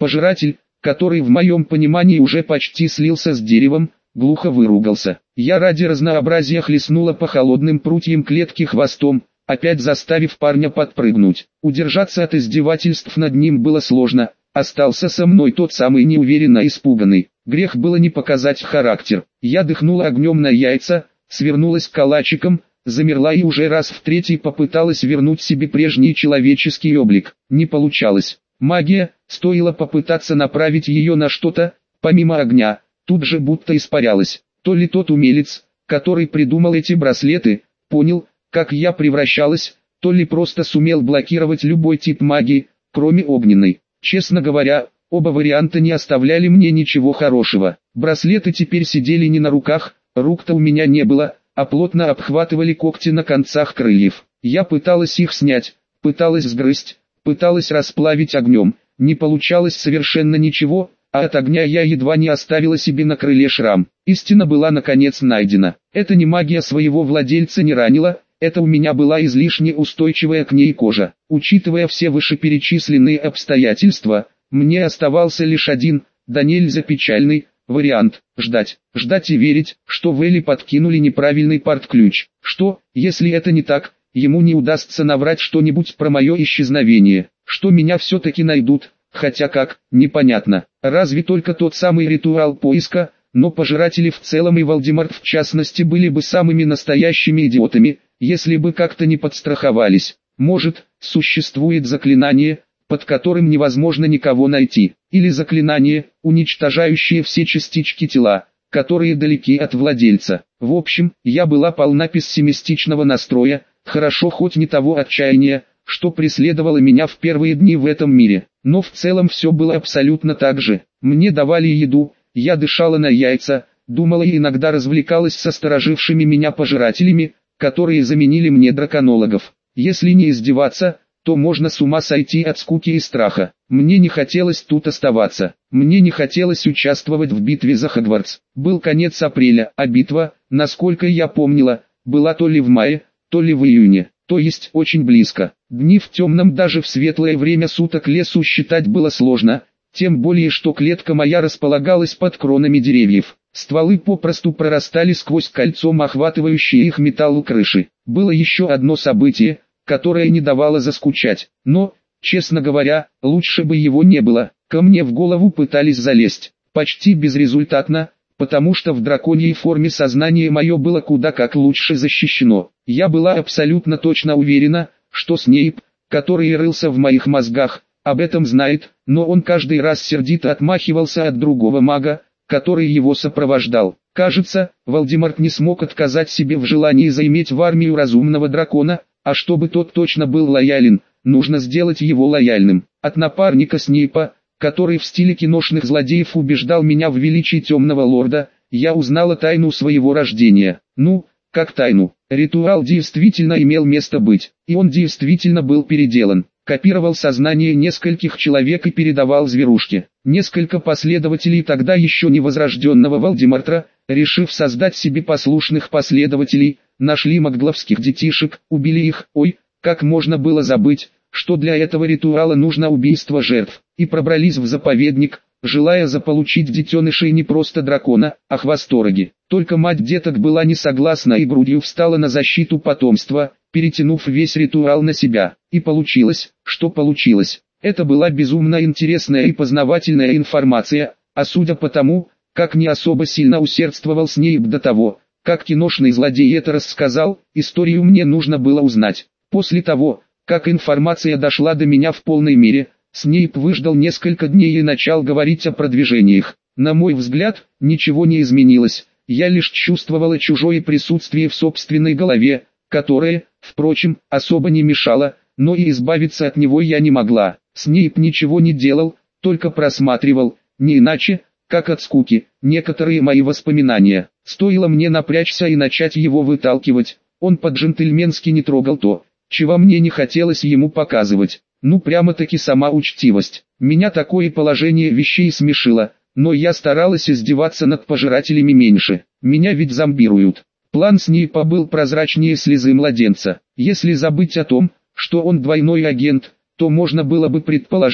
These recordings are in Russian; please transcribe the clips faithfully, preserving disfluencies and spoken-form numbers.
Пожиратель, который в моем понимании уже почти слился с деревом, глухо выругался. Я ради разнообразия хлестнула по холодным прутьям клетки хвостом, опять заставив парня подпрыгнуть. Удержаться от издевательств над ним было сложно, остался со мной тот самый неуверенно испуганный. Грех было не показать характер. Я дыхнула огнем на яйца, свернулась калачиком, замерла и уже раз в третий попыталась вернуть себе прежний человеческий облик. Не получалось. Магия, стоило попытаться направить ее на что-то, помимо огня, тут же будто испарялась. То ли тот умелец, который придумал эти браслеты, понял, как я превращалась, то ли просто сумел блокировать любой тип магии, кроме огненной. Честно говоря, оба варианта не оставляли мне ничего хорошего. Браслеты теперь сидели не на руках, рук-то у меня не было, а плотно обхватывали когти на концах крыльев. Я пыталась их снять, пыталась сгрызть, пыталась расплавить огнем, не получалось совершенно ничего, а от огня я едва не оставила себе на крыле шрам. Истина была наконец найдена. Это не магия своего владельца не ранила, это у меня была излишне устойчивая к ней кожа. Учитывая все вышеперечисленные обстоятельства, мне оставался лишь один, да нельзя печальный, вариант – ждать. Ждать и верить, что Вэлли подкинули неправильный порт-ключ. Что, если это не так? Ему не удастся наврать что-нибудь про мое исчезновение, что меня все-таки найдут, хотя как, непонятно. Разве только тот самый ритуал поиска, но пожиратели в целом и Волдеморт в частности были бы самыми настоящими идиотами, если бы как-то не подстраховались. Может, существует заклинание, под которым невозможно никого найти, или заклинание, уничтожающее все частички тела, которые далеки от владельца. В общем, я была полна пессимистичного настроя, хорошо хоть не того отчаяния, что преследовало меня в первые дни в этом мире. Но в целом все было абсолютно так же. Мне давали еду, я дышала на яйца, думала и иногда развлекалась со сторожившими меня пожирателями, которые заменили мне драконологов. Если не издеваться, то можно с ума сойти от скуки и страха. Мне не хотелось тут оставаться. Мне не хотелось участвовать в битве за Хогвартс. Был конец апреля, а битва, насколько я помнила, была то ли в мае, то ли в июне, то есть очень близко. Дни в темном даже в светлое время суток лесу считать было сложно, тем более что клетка моя располагалась под кронами деревьев. Стволы попросту прорастали сквозь кольцом охватывающие их металлу крыши. Было еще одно событие, которое не давало заскучать, но, честно говоря, лучше бы его не было. Ко мне в голову пытались залезть, почти безрезультатно, потому что в драконьей форме сознание мое было куда как лучше защищено. Я была абсолютно точно уверена, что Снейп, который рылся в моих мозгах, об этом знает, но он каждый раз сердито отмахивался от другого мага, который его сопровождал. Кажется, Волдеморт не смог отказать себе в желании заиметь в армию разумного дракона, а чтобы тот точно был лоялен, нужно сделать его лояльным. От напарника Снейпа, который в стиле киношных злодеев убеждал меня в величии темного лорда, я узнала тайну своего рождения. Ну, как тайну. Ритуал действительно имел место быть, и он действительно был переделан. Копировал сознание нескольких человек и передавал зверушке. Несколько последователей тогда еще не возрожденного Волдеморта, решив создать себе послушных последователей, нашли магловских детишек, убили их, ой, как можно было забыть, что для этого ритуала нужно убийство жертв, и пробрались в заповедник, желая заполучить детенышей не просто дракона, а хвостороги. Только мать деток была не согласна и грудью встала на защиту потомства, перетянув весь ритуал на себя. И получилось, что получилось. Это была безумно интересная и познавательная информация, а судя по тому, как не особо сильно усердствовал Снейп до того, как киношный злодей это рассказал, историю мне нужно было узнать. После того, как информация дошла до меня в полной мере, Снейп выждал несколько дней и начал говорить о продвижениях. На мой взгляд, ничего не изменилось, я лишь чувствовала чужое присутствие в собственной голове, которое, впрочем, особо не мешало, но и избавиться от него я не могла. Снейп ничего не делал, только просматривал, не иначе, как от скуки, некоторые мои воспоминания. Стоило мне напрячься и начать его выталкивать, он по-джентльменски не трогал то, чего мне не хотелось ему показывать. Ну прямо-таки сама учтивость. Меня такое положение вещей смешило, но я старалась издеваться над пожирателями меньше. Меня ведь зомбируют. План Снейпа был прозрачнее слезы младенца. Если забыть о том, что он двойной агент, то можно было бы предположить,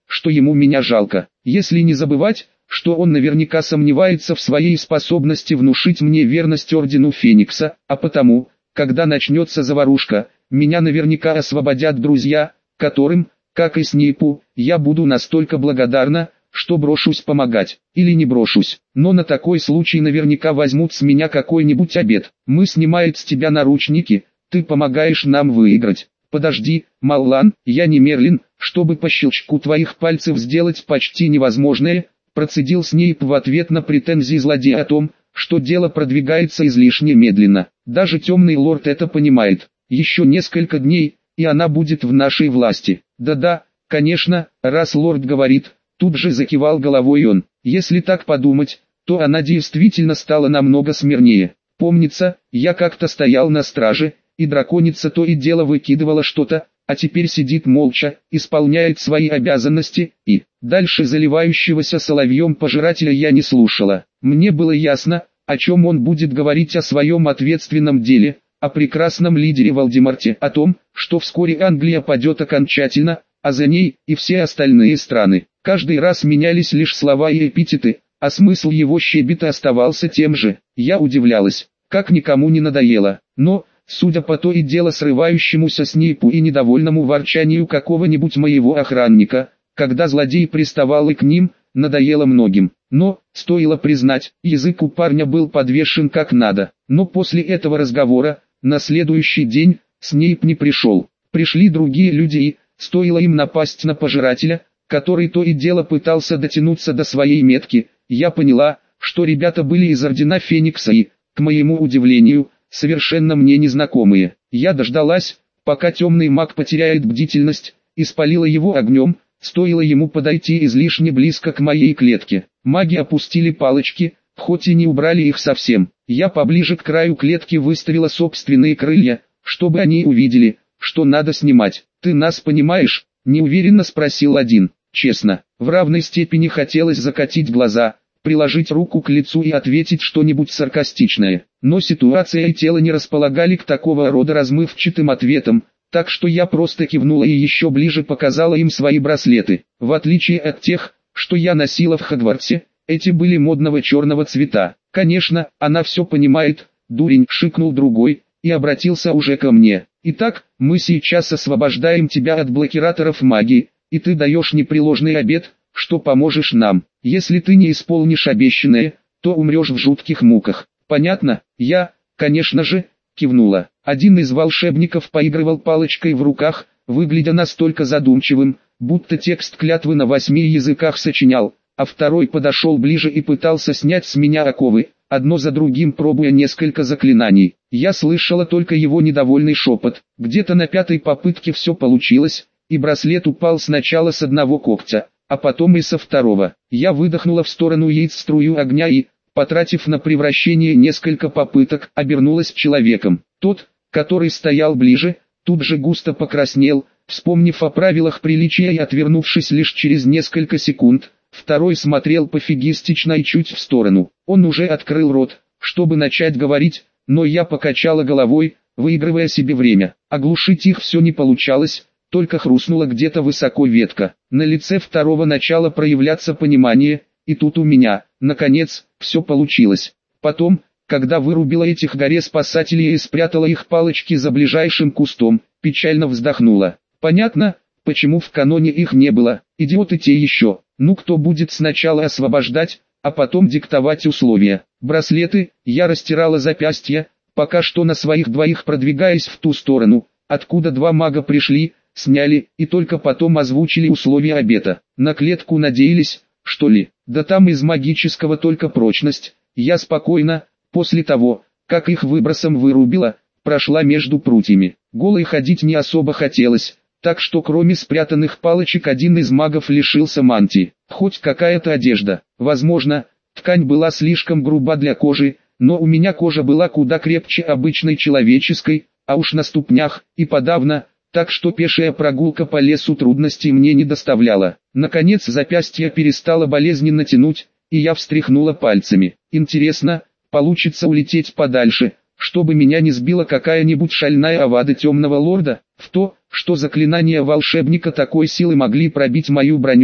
что ему меня жалко. Если не забывать, что он наверняка сомневается в своей способности внушить мне верность Ордену Феникса, а потому, когда начнется заварушка, меня наверняка освободят друзья, которым, как и Снейпу, я буду настолько благодарна, что брошусь помогать, или не брошусь, но на такой случай наверняка возьмут с меня какой-нибудь обет. Мы снимают с тебя наручники, ты помогаешь нам выиграть. Подожди, Маллан, я не Мерлин, чтобы по щелчку твоих пальцев сделать почти невозможное, процедил Снейп в ответ на претензии злодея о том, что дело продвигается излишне медленно. Даже темный лорд это понимает. Еще несколько дней, и она будет в нашей власти. Да-да, конечно, раз лорд говорит, тут же закивал головой он. Если так подумать, то она действительно стала намного смирнее. Помнится, я как-то стоял на страже, и драконица то и дело выкидывала что-то, а теперь сидит молча, исполняет свои обязанности, и дальше заливающегося соловьем пожирателя я не слушала. Мне было ясно, о чем он будет говорить о своем ответственном деле, о прекрасном лидере Вальдемарте, о том, что вскоре Англия падет окончательно, а за ней и все остальные страны. Каждый раз менялись лишь слова и эпитеты, а смысл его щебета оставался тем же. Я удивлялась, как никому не надоело, но, судя по то и дело срывающемуся Снейпу и недовольному ворчанию какого-нибудь моего охранника, когда злодей приставал и к ним, надоело многим. Но, стоило признать, язык у парня был подвешен как надо. Но после этого разговора, на следующий день, Снейп не пришел. Пришли другие люди и, стоило им напасть на пожирателя, который то и дело пытался дотянуться до своей метки, я поняла, что ребята были из Ордена Феникса и, к моему удивлению, совершенно мне незнакомые. Я дождалась, пока темный маг потеряет бдительность, и спалила его огнем, стоило ему подойти излишне близко к моей клетке. Маги опустили палочки, хоть и не убрали их совсем. Я поближе к краю клетки выставила собственные крылья, чтобы они увидели, что надо снимать. «Ты нас понимаешь?» – неуверенно спросил один. Честно, в равной степени хотелось закатить глаза, приложить руку к лицу и ответить что-нибудь саркастичное. Но ситуация и тело не располагали к такого рода размывчатым ответам, так что я просто кивнула и еще ближе показала им свои браслеты. В отличие от тех, что я носила в Хогвартсе, эти были модного черного цвета. «Конечно, она все понимает, дурень», — шикнул другой, и обратился уже ко мне. «Итак, мы сейчас освобождаем тебя от блокираторов магии, и ты даешь непреложный обет, что поможешь нам. Если ты не исполнишь обещанное, то умрешь в жутких муках. Понятно?» Я, конечно же, кивнула. Один из волшебников поигрывал палочкой в руках, выглядя настолько задумчивым, будто текст клятвы на восьми языках сочинял, а второй подошел ближе и пытался снять с меня оковы, одно за другим пробуя несколько заклинаний. Я слышала только его недовольный шепот. Где-то на пятой попытке все получилось, и браслет упал сначала с одного когтя, а потом и со второго. Я выдохнула в сторону яиц струю огня и, потратив на превращение несколько попыток, обернулась человеком. Тот, который стоял ближе, тут же густо покраснел, вспомнив о правилах приличия и отвернувшись лишь через несколько секунд. Второй смотрел пофигистично и чуть в сторону. Он уже открыл рот, чтобы начать говорить, но я покачала головой, выигрывая себе время. Оглушить их все не получалось, только хрустнула где-то высоко ветка. На лице второго начало проявляться понимание, и тут у меня, наконец, все получилось. Потом, когда вырубила этих горе спасателей и спрятала их палочки за ближайшим кустом, печально вздохнула. Понятно, почему в каноне их не было, идиоты те еще. Ну кто будет сначала освобождать, а потом диктовать условия. Браслеты, я растирала запястья, пока что на своих двоих продвигаясь в ту сторону, откуда два мага пришли, сняли, и только потом озвучили условия обета. На клетку надеялись, что ли? Да там из магического только прочность. Я спокойно, после того, как их выбросом вырубила, прошла между прутьями. Голой ходить не особо хотелось, так что кроме спрятанных палочек один из магов лишился мантии. Хоть какая-то одежда. Возможно, ткань была слишком груба для кожи, но у меня кожа была куда крепче обычной человеческой, а уж на ступнях, и подавно, так что пешая прогулка по лесу трудностей мне не доставляла. Наконец запястье перестало болезненно тянуть, и я встряхнула пальцами. Интересно, получится улететь подальше, чтобы меня не сбила какая-нибудь шальная авада темного лорда? В то, что заклинания волшебника такой силы могли пробить мою броню,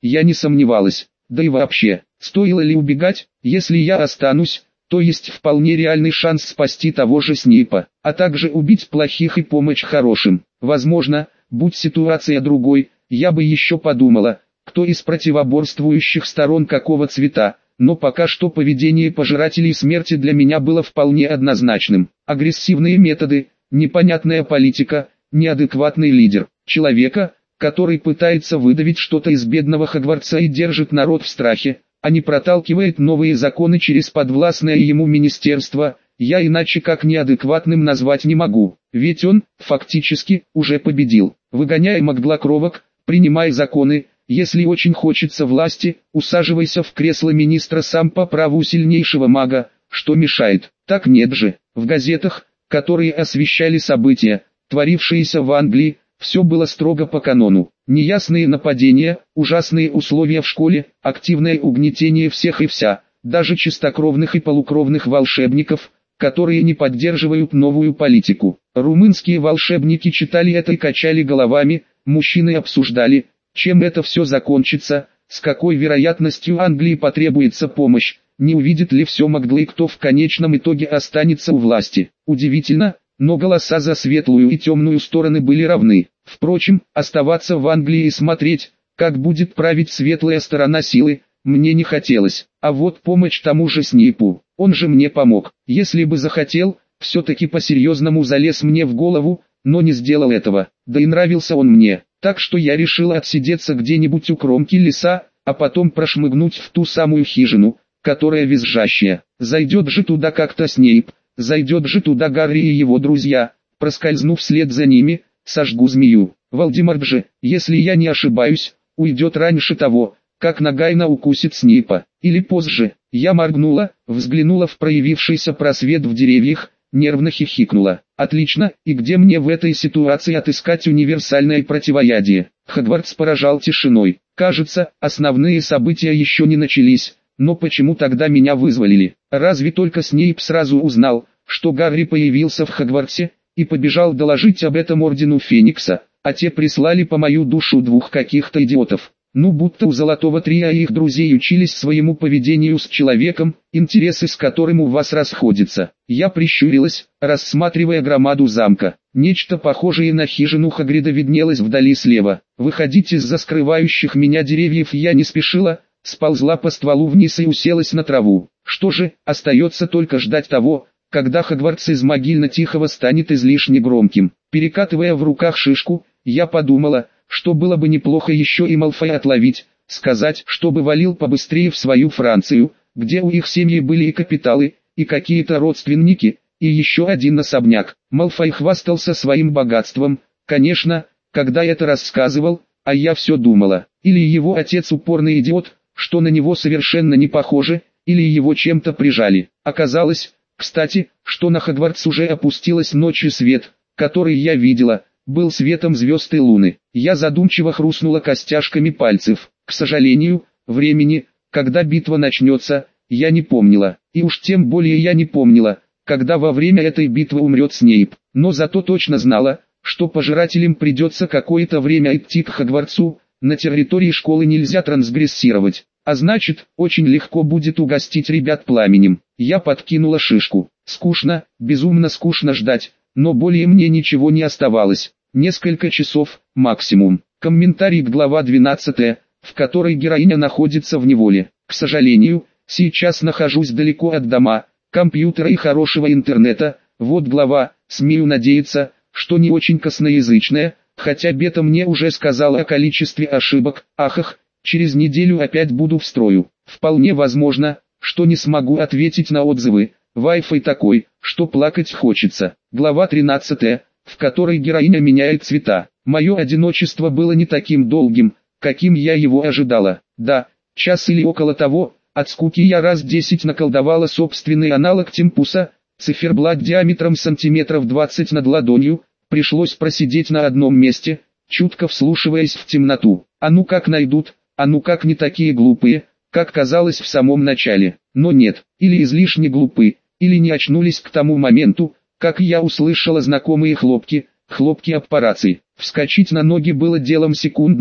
я не сомневалась. Да и вообще, стоило ли убегать? Если я останусь, то есть вполне реальный шанс спасти того же Снейпа, а также убить плохих и помочь хорошим. Возможно, будь ситуация другой, я бы еще подумала, кто из противоборствующих сторон какого цвета, но пока что поведение пожирателей смерти для меня было вполне однозначным. Агрессивные методы, непонятная политика, неадекватный лидер, человека, который пытается выдавить что-то из бедного Хогвартса и держит народ в страхе, а не проталкивает новые законы через подвластное ему министерство, я иначе как неадекватным назвать не могу, ведь он, фактически, уже победил. Выгоняй маглокровок, принимай законы, если очень хочется власти, усаживайся в кресло министра сам по праву сильнейшего мага, что мешает. Так нет же, в газетах, которые освещали события, творившиеся в Англии, все было строго по канону. Неясные нападения, ужасные условия в школе, активное угнетение всех и вся, даже чистокровных и полукровных волшебников, которые не поддерживают новую политику. Румынские волшебники читали это и качали головами, мужчины обсуждали, чем это все закончится, с какой вероятностью Англии потребуется помощь, не увидит ли все Магла и кто в конечном итоге останется у власти. Удивительно, но голоса за светлую и темную стороны были равны. Впрочем, оставаться в Англии и смотреть, как будет править светлая сторона силы, мне не хотелось. А вот помощь тому же Снейпу, он же мне помог. Если бы захотел, все-таки по-серьезному залез мне в голову, но не сделал этого. Да и нравился он мне, так что я решила отсидеться где-нибудь у кромки леса, а потом прошмыгнуть в ту самую хижину, которая визжащая. Зайдет же туда как-то Снейп, зайдет же туда Гарри и его друзья, проскользнув вслед за ними, сожгу змею. Волдеморт же, если я не ошибаюсь, уйдет раньше того, как Нагайна укусит Снейпа, или позже. Я моргнула, взглянула в проявившийся просвет в деревьях, нервно хихикнула. Отлично, и где мне в этой ситуации отыскать универсальное противоядие? Хогвартс поражал тишиной. Кажется, основные события еще не начались, но почему тогда меня вызволили? Разве только Снейп сразу узнал, что Гарри появился в Хогвартсе, и побежал доложить об этом Ордену Феникса, а те прислали по мою душу двух каких-то идиотов. Ну будто у Золотого Трия и их друзей учились своему поведению с человеком, интересы с которым у вас расходятся. Я прищурилась, рассматривая громаду замка. Нечто похожее на хижину Хагрида виднелось вдали слева. Выходить из-за скрывающих меня деревьев я не спешила, сползла по стволу вниз и уселась на траву. Что же, остается только ждать того, когда Хогвартс из могильно-тихого станет излишне громким. Перекатывая в руках шишку, я подумала, что было бы неплохо еще и Малфоя отловить, сказать, чтобы валил побыстрее в свою Францию, где у их семьи были и капиталы, и какие-то родственники, и еще один особняк. Малфой хвастался своим богатством, конечно, когда это рассказывал, а я все думала, или его отец упорный идиот, что на него совершенно не похоже, или его чем-то прижали. Оказалось, кстати, что на Хогвартс уже опустилась ночью свет, который я видела, был светом звезд и луны. Я задумчиво хрустнула костяшками пальцев. К сожалению, времени, когда битва начнется, я не помнила. И уж тем более я не помнила, когда во время этой битвы умрет Снейп. Но зато точно знала, что пожирателям придется какое-то время идти к Хогвартсу, на территории школы нельзя трансгрессировать. А значит, очень легко будет угостить ребят пламенем. Я подкинула шишку. Скучно, безумно скучно ждать, но более мне ничего не оставалось. Несколько часов, максимум. Комментарий к глава двенадцатой, в которой героиня находится в неволе. К сожалению, сейчас нахожусь далеко от дома, компьютера и хорошего интернета. Вот глава, смею надеяться, что не очень косноязычная, хотя Бета мне уже сказала о количестве ошибок. Ахах, через неделю опять буду в строю. Вполне возможно, что не смогу ответить на отзывы. Wi-Fi такой, что плакать хочется. Глава тринадцатая, в которой героиня меняет цвета. Мое одиночество было не таким долгим, каким я его ожидала. Да, час или около того, от скуки я раз десять наколдовала собственный аналог Темпуса, циферблат диаметром сантиметров двадцать над ладонью, пришлось просидеть на одном месте, чутко вслушиваясь в темноту. А ну как найдут, а ну как не такие глупые, как казалось в самом начале. Но нет, или излишне глупы, или не очнулись к тому моменту, как я услышала знакомые хлопки, хлопки аппарации. Вскочить на ноги было делом секундным,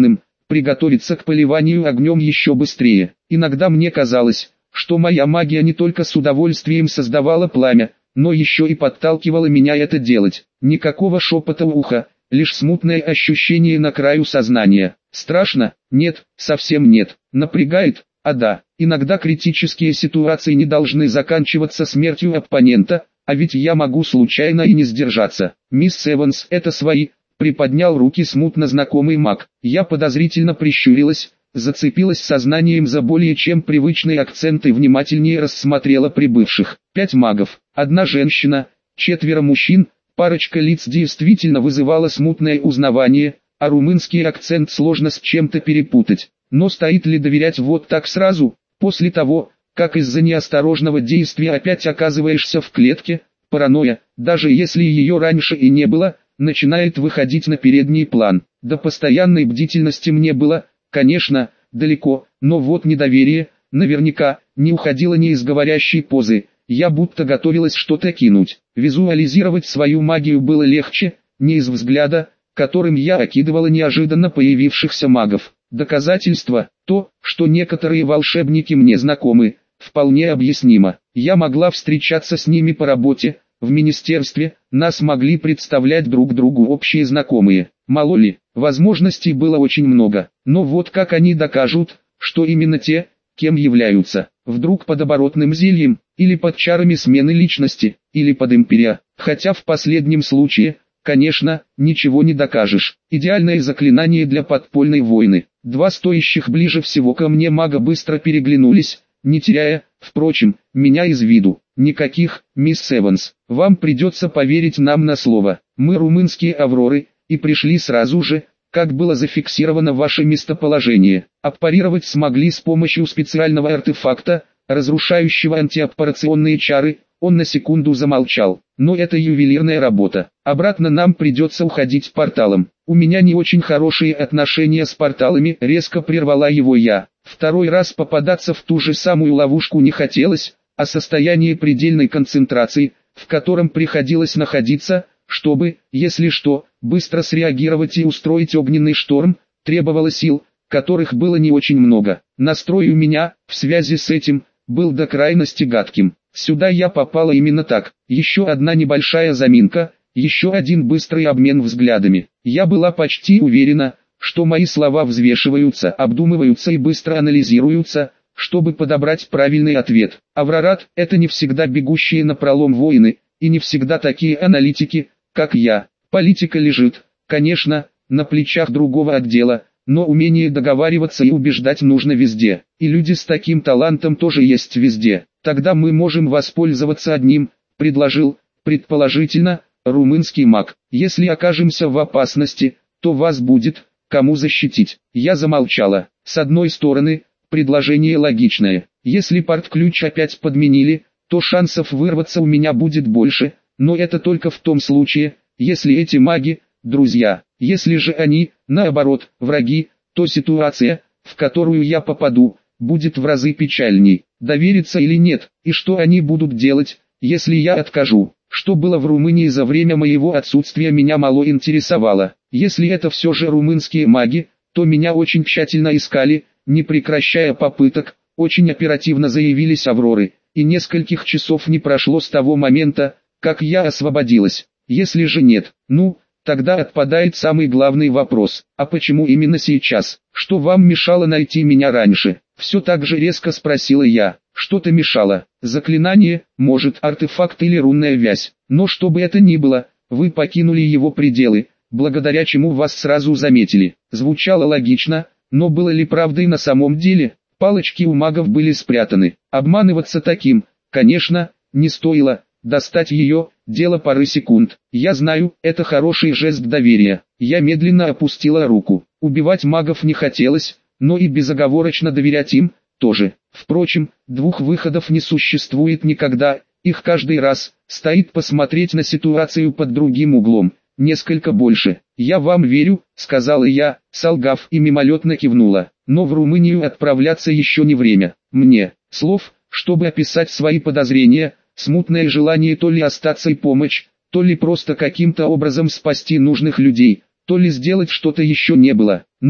приготовиться к поливанию огнем еще быстрее. Иногда мне казалось, что моя магия не только с удовольствием создавала пламя, но еще и подталкивала меня это делать. Никакого шепота в ухо, лишь смутное ощущение на краю сознания. Страшно? Нет, совсем нет. Напрягает? А да, иногда критические ситуации не должны заканчиваться смертью оппонента, а ведь я могу случайно и не сдержаться. Мисс Эванс, это свои, приподнял руки смутно знакомый маг. Я подозрительно прищурилась, зацепилась сознанием за более чем привычный акцент и внимательнее рассмотрела прибывших. Пять магов, одна женщина, четверо мужчин, парочка лиц действительно вызывала смутное узнавание, а румынский акцент сложно с чем-то перепутать. Но стоит ли доверять вот так сразу, после того, как из-за неосторожного действия опять оказываешься в клетке? Паранойя, даже если ее раньше и не было, начинает выходить на передний план. До постоянной бдительности мне было, конечно, далеко, но вот недоверие, наверняка, не уходило ни из говорящей позы. Я будто готовилась что-то кинуть. Визуализировать свою магию было легче, не из взгляда, которым я окидывала неожиданно появившихся магов. Доказательство, то, что некоторые волшебники мне знакомы, вполне объяснимо. Я могла встречаться с ними по работе, в министерстве, нас могли представлять друг другу общие знакомые. Мало ли, возможностей было очень много, но вот как они докажут, что именно те, кем являются, вдруг под оборотным зельем, или под чарами смены личности, или под империя, хотя в последнем случае, конечно, ничего не докажешь. Идеальное заклинание для подпольной войны. Два стоящих ближе всего ко мне мага быстро переглянулись, не теряя, впрочем, меня из виду. Никаких, мисс Эванс, вам придется поверить нам на слово. Мы румынские авроры, и пришли сразу же, как было зафиксировано ваше местоположение. Аппарировать смогли с помощью специального артефакта, разрушающего антиаппарационные чары. Он на секунду замолчал. Но это ювелирная работа. Обратно нам придется уходить порталом. У меня не очень хорошие отношения с порталами, резко прервала его я. Второй раз попадаться в ту же самую ловушку не хотелось, а состояние предельной концентрации, в котором приходилось находиться, чтобы, если что, быстро среагировать и устроить огненный шторм, требовало сил, которых было не очень много. Настрой у меня, в связи с этим, был до крайности гадким. Сюда я попала именно так. Еще одна небольшая заминка, еще один быстрый обмен взглядами. Я была почти уверена, что мои слова взвешиваются, обдумываются и быстро анализируются, чтобы подобрать правильный ответ. Аврорат – это не всегда бегущие напролом воины, и не всегда такие аналитики, как я. Политика лежит, конечно, на плечах другого отдела, но умение договариваться и убеждать нужно везде. И люди с таким талантом тоже есть везде. Тогда мы можем воспользоваться одним, предложил, предположительно, румынский маг. Если окажемся в опасности, то вас будет, кому защитить. Я замолчала. С одной стороны, предложение логичное. Если порт-ключ опять подменили, то шансов вырваться у меня будет больше, но это только в том случае, если эти маги – друзья. Если же они, наоборот, враги, то ситуация, в которую я попаду, будет в разы печальней. Довериться или нет, и что они будут делать, если я откажу. Что было в Румынии за время моего отсутствия, меня мало интересовало. Если это все же румынские маги, то меня очень тщательно искали, не прекращая попыток, очень оперативно заявились авроры, и нескольких часов не прошло с того момента, как я освободилась. Если же нет, ну, тогда отпадает самый главный вопрос: а почему именно сейчас? Что вам мешало найти меня раньше? Все так же резко спросила я. Что-то мешало. Заклинание, может, артефакт или рунная вязь. Но что бы это ни было, вы покинули его пределы, благодаря чему вас сразу заметили. Звучало логично, но было ли правдой на самом деле? Палочки у магов были спрятаны. Обманываться таким, конечно, не стоило. Достать ее – дело пары секунд. Я знаю, это хороший жест доверия. Я медленно опустила руку. Убивать магов не хотелось, но и безоговорочно доверять им – тоже. Впрочем, двух выходов не существует никогда, их каждый раз, стоит посмотреть на ситуацию под другим углом, несколько больше. «Я вам верю», – сказала я, солгав, и мимолетно кивнула. Но в Румынию отправляться еще не время. Мне, слов, чтобы описать свои подозрения, смутное желание то ли остаться и помочь, то ли просто каким-то образом спасти нужных людей, то ли сделать что-то еще не было. Но,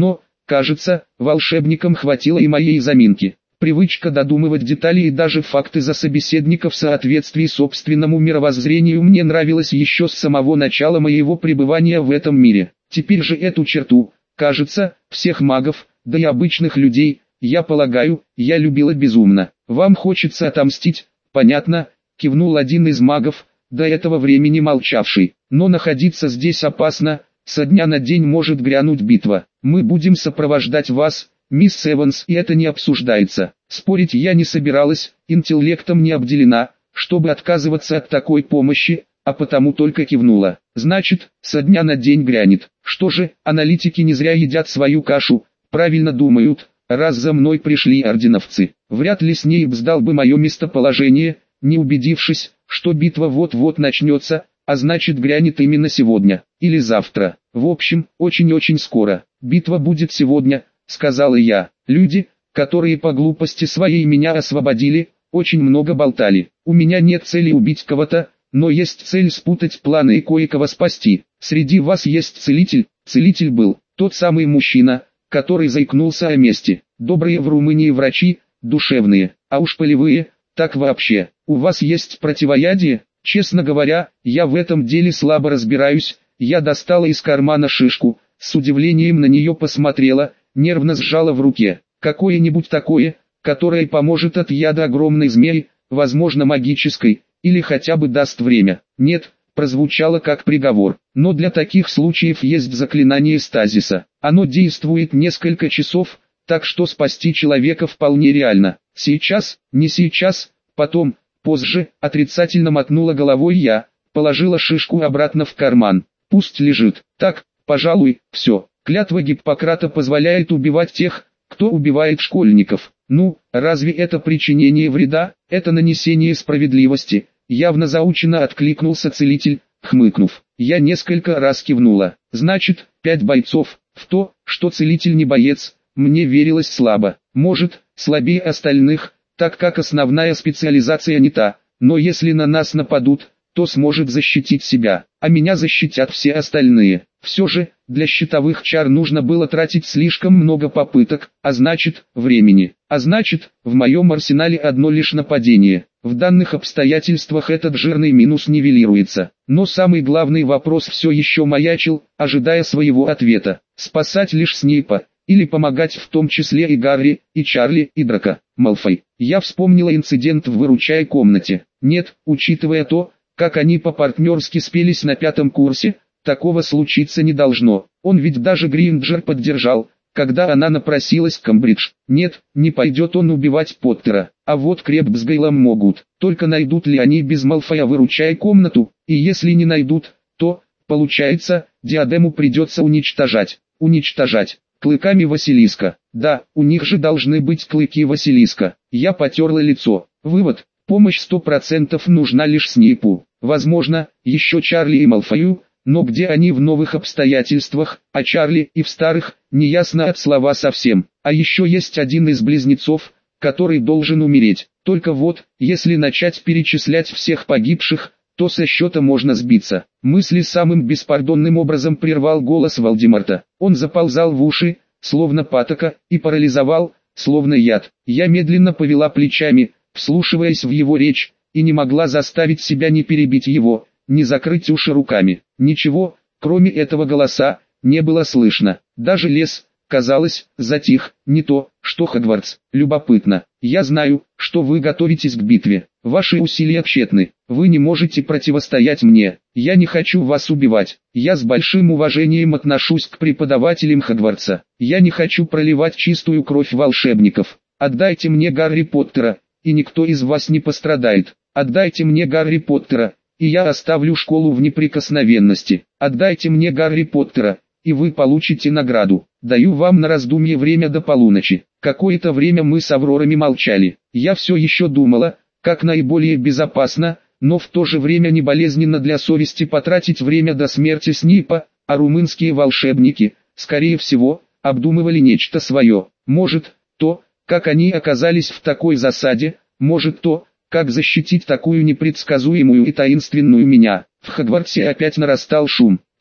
Кажется, волшебникам хватило и моей заминки. Привычка додумывать детали и даже факты за собеседника в соответствии собственному мировоззрению мне нравилась еще с самого начала моего пребывания в этом мире. Теперь же эту черту, кажется, всех магов, да и обычных людей, я полагаю, я любила безумно. Вам хочется отомстить, понятно, кивнул один из магов, до этого времени молчавший. Но находиться здесь опасно, со дня на день может грянуть битва. Мы будем сопровождать вас, мисс Эванс, и это не обсуждается. Спорить я не собиралась, интеллектом не обделена, чтобы отказываться от такой помощи, а потому только кивнула. Значит, со дня на день грянет. Что же, аналитики не зря едят свою кашу, правильно думают, раз за мной пришли орденовцы. Вряд ли Снейп сдал бы мое местоположение, не убедившись, что битва вот-вот начнется, а значит грянет именно сегодня, или завтра. В общем, очень-очень скоро. Битва будет сегодня, сказала я. Люди, которые по глупости своей меня освободили, очень много болтали. У меня нет цели убить кого-то, но есть цель спутать планы и кое-кого спасти. Среди вас есть целитель. Целитель был тот самый мужчина, который заикнулся о мести. Добрые в Румынии врачи, душевные, а уж полевые, так вообще. У вас есть противоядие? Честно говоря, я в этом деле слабо разбираюсь. Я достала из кармана шишку, с удивлением на нее посмотрела, нервно сжала в руке. Какое-нибудь такое, которое поможет от яда огромной змеи, возможно магической, или хотя бы даст время. Нет, прозвучало как приговор. Но для таких случаев есть заклинание стазиса. Оно действует несколько часов, так что спасти человека вполне реально. Сейчас, не сейчас, потом, позже, отрицательно мотнула головой я, положила шишку обратно в карман. Пусть лежит. Так, пожалуй, все. Клятва Гиппократа позволяет убивать тех, кто убивает школьников. Ну, разве это причинение вреда? Это нанесение справедливости. Явно заучено откликнулся целитель, хмыкнув. Я несколько раз кивнула. Значит, пять бойцов. В то, что целитель не боец, мне верилось слабо. Может, слабее остальных, так как основная специализация не та. Но если на нас нападут, то сможет защитить себя, а меня защитят все остальные. Все же, для щитовых чар нужно было тратить слишком много попыток, а значит, времени. А значит, в моем арсенале одно лишь нападение. В данных обстоятельствах этот жирный минус нивелируется. Но самый главный вопрос все еще маячил, ожидая своего ответа. Спасать лишь Снейпа, или помогать в том числе и Гарри, и Чарли, и Драко Малфой. Я вспомнила инцидент в выручай комнате. Нет, учитывая то, как они по-партнерски спелись на пятом курсе, такого случиться не должно. Он ведь даже Гринджер поддержал, когда она напросилась в Камбридж. Нет, не пойдет он убивать Поттера, а вот Креб с Гейлом могут. Только найдут ли они без Малфоя выручай комнату, и если не найдут, то, получается, диадему придется уничтожать. Уничтожать. Клыками Василиска. Да, у них же должны быть клыки Василиска. Я потерла лицо. Вывод. Помощь сто процентов нужна лишь Снейпу. Возможно, еще Чарли и Малфою, но где они в новых обстоятельствах, а Чарли и в старых, неясно от слова совсем. А еще есть один из близнецов, который должен умереть. Только вот, если начать перечислять всех погибших, то со счета можно сбиться. Мысли самым беспардонным образом прервал голос Волдеморта. Он заползал в уши, словно патока, и парализовал, словно яд. Я медленно повела плечами, вслушиваясь в его речь, и не могла заставить себя не перебить его, не закрыть уши руками. Ничего, кроме этого голоса, не было слышно. Даже лес, казалось, затих. Не то, что Хогвартс. Любопытно. Я знаю, что вы готовитесь к битве. Ваши усилия тщетны. Вы не можете противостоять мне. Я не хочу вас убивать. Я с большим уважением отношусь к преподавателям Хогвартса. Я не хочу проливать чистую кровь волшебников. Отдайте мне Гарри Поттера, и никто из вас не пострадает. Отдайте мне Гарри Поттера, и я оставлю школу в неприкосновенности. Отдайте мне Гарри Поттера, и вы получите награду. Даю вам на раздумье время до полуночи. Какое-то время мы с Аврорами молчали. Я все еще думала, как наиболее безопасно, но в то же время не болезненно для совести потратить время до смерти Снейпа, а румынские волшебники, скорее всего, обдумывали нечто свое. Может, то, как они оказались в такой засаде, может то, как защитить такую непредсказуемую и таинственную меня. В Хогвартсе опять нарастал шум.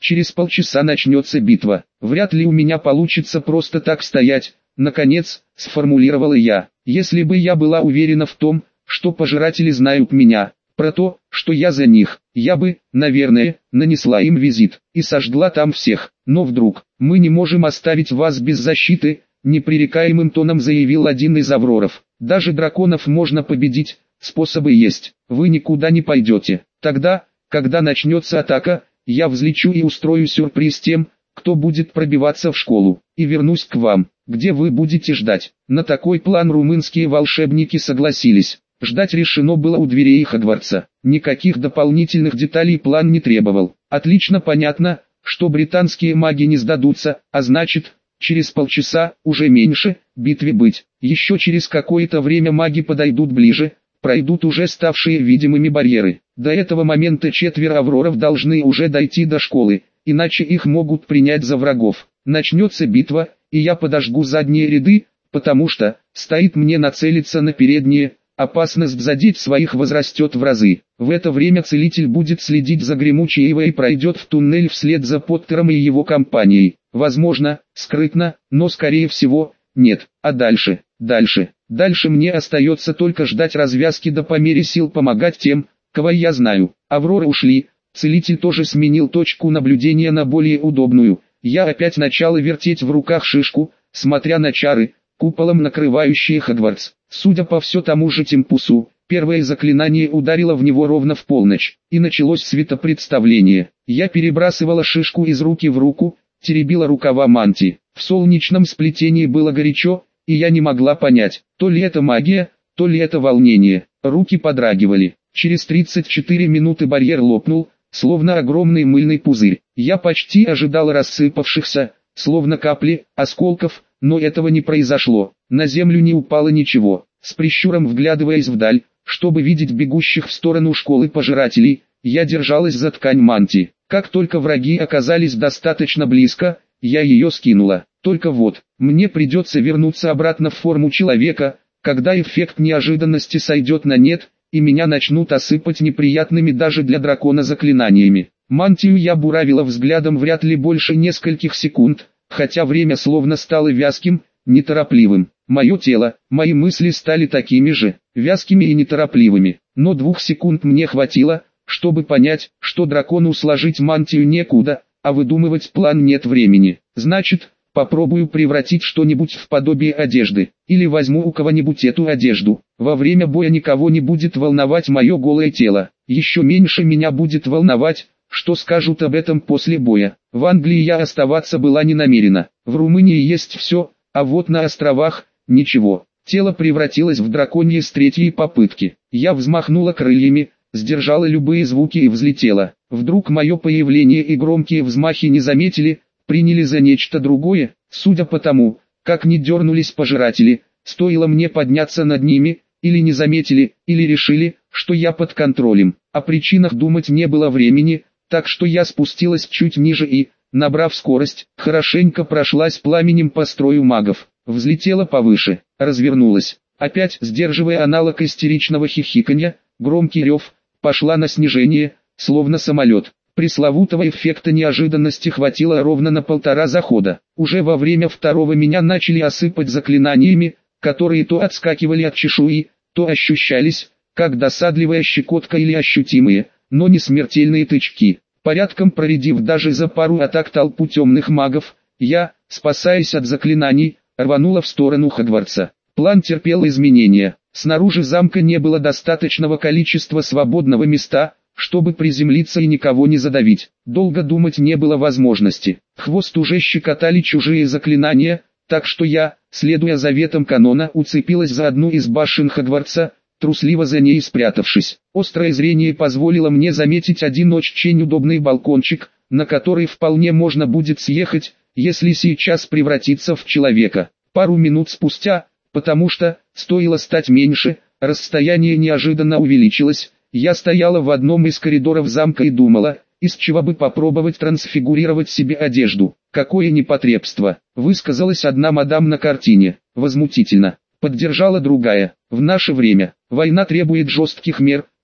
Через полчаса начнется битва. Вряд ли у меня получится просто так стоять. Наконец, сформулировала я. Если бы я была уверена в том, что пожиратели знают меня, про то, что я за них, я бы, наверное, нанесла им визит и сожгла там всех. Но вдруг, мы не можем оставить вас без защиты, непререкаемым тоном заявил один из авроров. Даже драконов можно победить, способы есть, вы никуда не пойдете. Тогда, когда начнется атака, я взлечу и устрою сюрприз тем, кто будет пробиваться в школу, и вернусь к вам, где вы будете ждать. На такой план румынские волшебники согласились. Ждать решено было у дверей Хогвартса. Никаких дополнительных деталей план не требовал. Отлично понятно, что британские маги не сдадутся, а значит, через полчаса, уже меньше, битве быть. Еще через какое-то время маги подойдут ближе, пройдут уже ставшие видимыми барьеры. До этого момента четверо авроров должны уже дойти до школы, иначе их могут принять за врагов. Начнется битва, и я подожгу задние ряды, потому что, стоит мне нацелиться на передние, опасность задеть своих возрастет в разы. В это время целитель будет следить за Гремучей Ивой и пройдет в туннель вслед за Поттером и его компанией. Возможно, скрытно, но скорее всего, нет. А дальше, дальше, дальше мне остается только ждать развязки да по мере сил помогать тем, кого я знаю. Авроры ушли, целитель тоже сменил точку наблюдения на более удобную. Я опять начал вертеть в руках шишку, смотря на чары, куполом накрывающие Хогвартс. Судя по все тому же Темпусу, первое заклинание ударило в него ровно в полночь, и началось светопредставление. Я перебрасывала шишку из руки в руку, теребила рукава мантии. В солнечном сплетении было горячо, и я не могла понять, то ли это магия, то ли это волнение. Руки подрагивали. Через тридцать четыре минуты барьер лопнул, словно огромный мыльный пузырь. Я почти ожидал рассыпавшихся, словно капли, осколков, но этого не произошло. На землю не упало ничего. С прищуром вглядываясь вдаль, чтобы видеть бегущих в сторону школы пожирателей, я держалась за ткань мантии. Как только враги оказались достаточно близко, я ее скинула. Только вот, мне придется вернуться обратно в форму человека, когда эффект неожиданности сойдет на нет, и меня начнут осыпать неприятными даже для дракона заклинаниями. Мантию я буравила взглядом вряд ли больше нескольких секунд, хотя время словно стало вязким, неторопливым. Мое тело, мои мысли стали такими же, вязкими и неторопливыми. Но двух секунд мне хватило, чтобы понять, что дракону сложить мантию некуда, а выдумывать план нет времени. Значит, попробую превратить что-нибудь в подобие одежды, или возьму у кого-нибудь эту одежду. Во время боя никого не будет волновать мое голое тело, еще меньше меня будет волновать, что скажут об этом после боя. В Англии я оставаться была не намерена, в Румынии есть все, а вот на островах – ничего. Тело превратилось в драконье с третьей попытки. Я взмахнула крыльями, сдержала любые звуки и взлетела. Вдруг мое появление и громкие взмахи не заметили, приняли за нечто другое. Судя по тому, как не дернулись пожиратели, стоило мне подняться над ними, или не заметили, или решили, что я под контролем. О причинах думать не было времени, так что я спустилась чуть ниже и, набрав скорость, хорошенько прошлась пламенем по строю магов. Взлетела повыше, развернулась, опять сдерживая аналог истеричного хихиканья, громкий рев, пошла на снижение, словно самолет. Пресловутого эффекта неожиданности хватило ровно на полтора захода. Уже во время второго меня начали осыпать заклинаниями, которые то отскакивали от чешуи, то ощущались, как досадливая щекотка или ощутимые, но не смертельные тычки. Порядком проредив даже за пару атак толпу темных магов, я, спасаясь от заклинаний, рванула в сторону Хогвартса. План терпел изменения. Снаружи замка не было достаточного количества свободного места, чтобы приземлиться и никого не задавить. Долго думать не было возможности. Хвост уже щекотали чужие заклинания, так что я, следуя заветам канона, уцепилась за одну из башен Хогвартса, трусливо за ней спрятавшись. Острое зрение позволило мне заметить один очень удобный балкончик, на который вполне можно будет съехать, если сейчас превратиться в человека. Пару минут спустя, потому что, стоило стать меньше, расстояние неожиданно увеличилось, я стояла в одном из коридоров замка и думала, из чего бы попробовать трансфигурировать себе одежду. Какое непотребство, высказалась одна мадам на картине. Возмутительно, поддержала другая. В наше время, война требует жестких мер,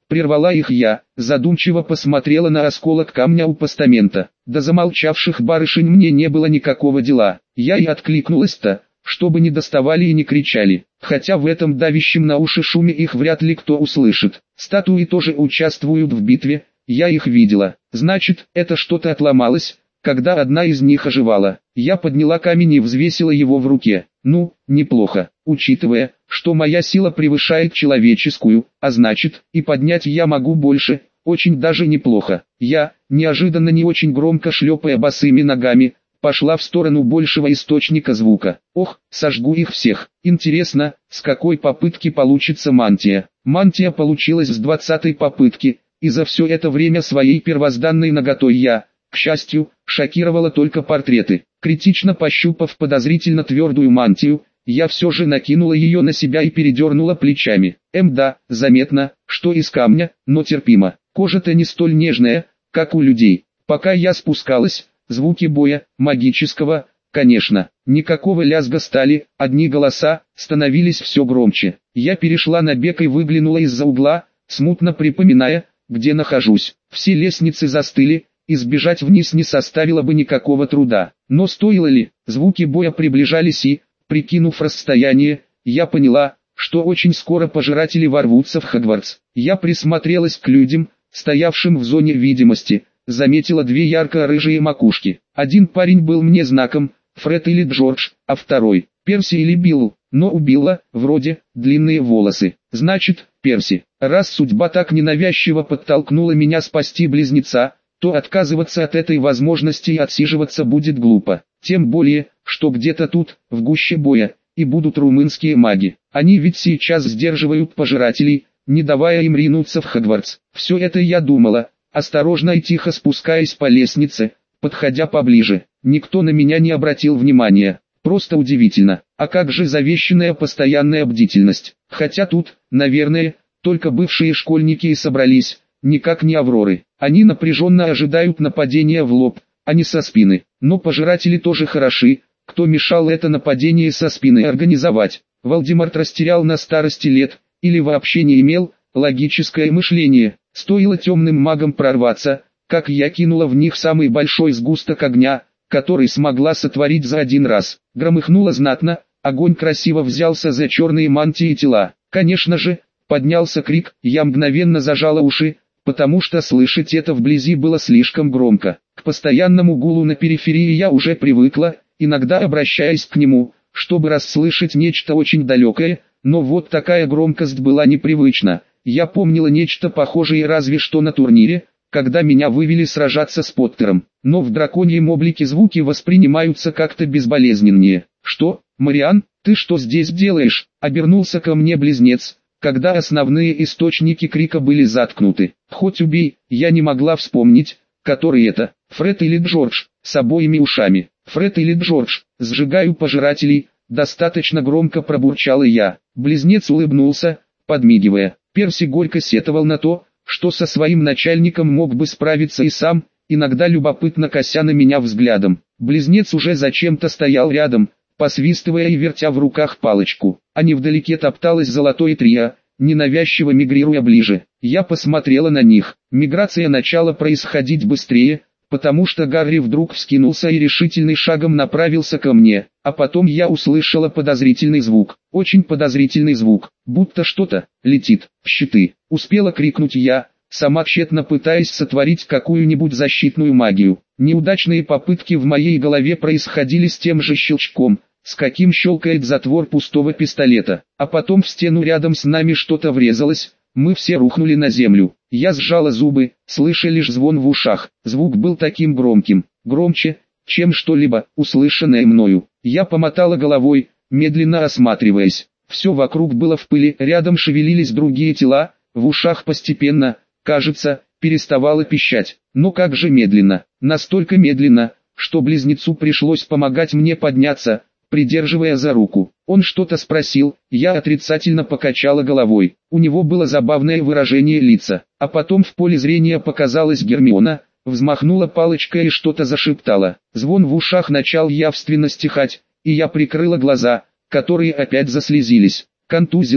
Прервала их я, задумчиво посмотрела на осколок камня у постамента. До замолчавших барышень мне не было никакого дела. Я и откликнулась-то, чтобы не доставали и не кричали, хотя в этом давящем на уши шуме их вряд ли кто услышит. Статуи тоже участвуют в битве, я их видела. Значит, это что-то отломалось, когда одна из них оживала. Я подняла камень и взвесила его в руке. Ну, неплохо, учитывая, что моя сила превышает человеческую, а значит, и поднять я могу больше, очень даже неплохо. Я, неожиданно не очень громко шлепая босыми ногами, пошла в сторону большего источника звука. Ох, сожгу их всех. Интересно, с какой попытки получится мантия. Мантия получилась с двадцатой попытки, и за все это время своей первозданной наготой я, к счастью, шокировала только портреты. Критично пощупав подозрительно твердую мантию, я все же накинула ее на себя и передернула плечами. Эм да, заметно, что из камня, но терпимо. Кожа-то не столь нежная, как у людей. Пока я спускалась, звуки боя, магического, конечно, никакого лязга стали, одни голоса, становились все громче. Я перешла на бег и выглянула из-за угла, смутно припоминая, где нахожусь. Все лестницы застыли, и сбежать вниз не составило бы никакого труда. Но стоило ли, звуки боя приближались и, прикинув расстояние, я поняла, что очень скоро пожиратели ворвутся в Хогвартс. Я присмотрелась к людям, стоявшим в зоне видимости, заметила две ярко-рыжие макушки. Один парень был мне знаком, Фред или Джордж, а второй, Перси или Билл, но у Билла, вроде, длинные волосы. Значит, Перси. Раз судьба так ненавязчиво подтолкнула меня спасти близнеца, то отказываться от этой возможности и отсиживаться будет глупо. Тем более, что где-то тут, в гуще боя, и будут румынские маги. Они ведь сейчас сдерживают пожирателей, не давая им ринуться в Хогвартс. Все это я думала, осторожно и тихо спускаясь по лестнице, подходя поближе. Никто на меня не обратил внимания. Просто удивительно. А как же завещанная постоянная бдительность? Хотя тут, наверное, только бывшие школьники и собрались, никак не Авроры. Они напряженно ожидают нападения в лоб, а не со спины. Но пожиратели тоже хороши, кто мешал это нападение со спины организовать? Волдеморт растерял на старости лет, или вообще не имел, логическое мышление. Стоило темным магам прорваться, как я кинула в них самый большой сгусток огня, который смогла сотворить за один раз. Громыхнуло знатно, огонь красиво взялся за черные мантии тела. Конечно же, поднялся крик, я мгновенно зажала уши, потому что слышать это вблизи было слишком громко. К постоянному гулу на периферии я уже привыкла, иногда обращаясь к нему, чтобы расслышать нечто очень далекое, но вот такая громкость была непривычна. Я помнила нечто похожее разве что на турнире, когда меня вывели сражаться с Поттером, но в драконьем облике звуки воспринимаются как-то безболезненнее. «Что, Мариан, ты что здесь делаешь?» — обернулся ко мне близнец, когда основные источники крика были заткнуты. Хоть убей, я не могла вспомнить, который это, Фред или Джордж, с обоими ушами. Фред или Джордж, сжигаю пожирателей, достаточно громко пробурчала я. Близнец улыбнулся, подмигивая. Перси горько сетовал на то, что со своим начальником мог бы справиться и сам, иногда любопытно кося на меня взглядом. Близнец уже зачем-то стоял рядом, посвистывая и вертя в руках палочку, а невдалеке топталось золотое трио, ненавязчиво мигрируя ближе. Я посмотрела на них. Миграция начала происходить быстрее, потому что Гарри вдруг вскинулся и решительным шагом направился ко мне, а потом я услышала подозрительный звук, очень подозрительный звук, будто что-то летит в щиты. Успела крикнуть я, сама тщетно пытаясь сотворить какую-нибудь защитную магию. Неудачные попытки в моей голове происходили с тем же щелчком, с каким щелкает затвор пустого пистолета, а потом в стену рядом с нами что-то врезалось, мы все рухнули на землю. Я сжала зубы, слыша лишь звон в ушах. Звук был таким громким, громче, чем что-либо, услышанное мною. Я помотала головой, медленно осматриваясь. Все вокруг было в пыли, рядом шевелились другие тела, в ушах постепенно, кажется, переставало пищать. Но как же медленно, настолько медленно, что близнецу пришлось помогать мне подняться, придерживая за руку. Он что-то спросил, я отрицательно покачала головой. У него было забавное выражение лица. А потом в поле зрения показалась Гермиона, взмахнула палочкой и что-то зашептала. Звон в ушах начал явственно стихать, и я прикрыла глаза, которые опять заслезились. Контузило,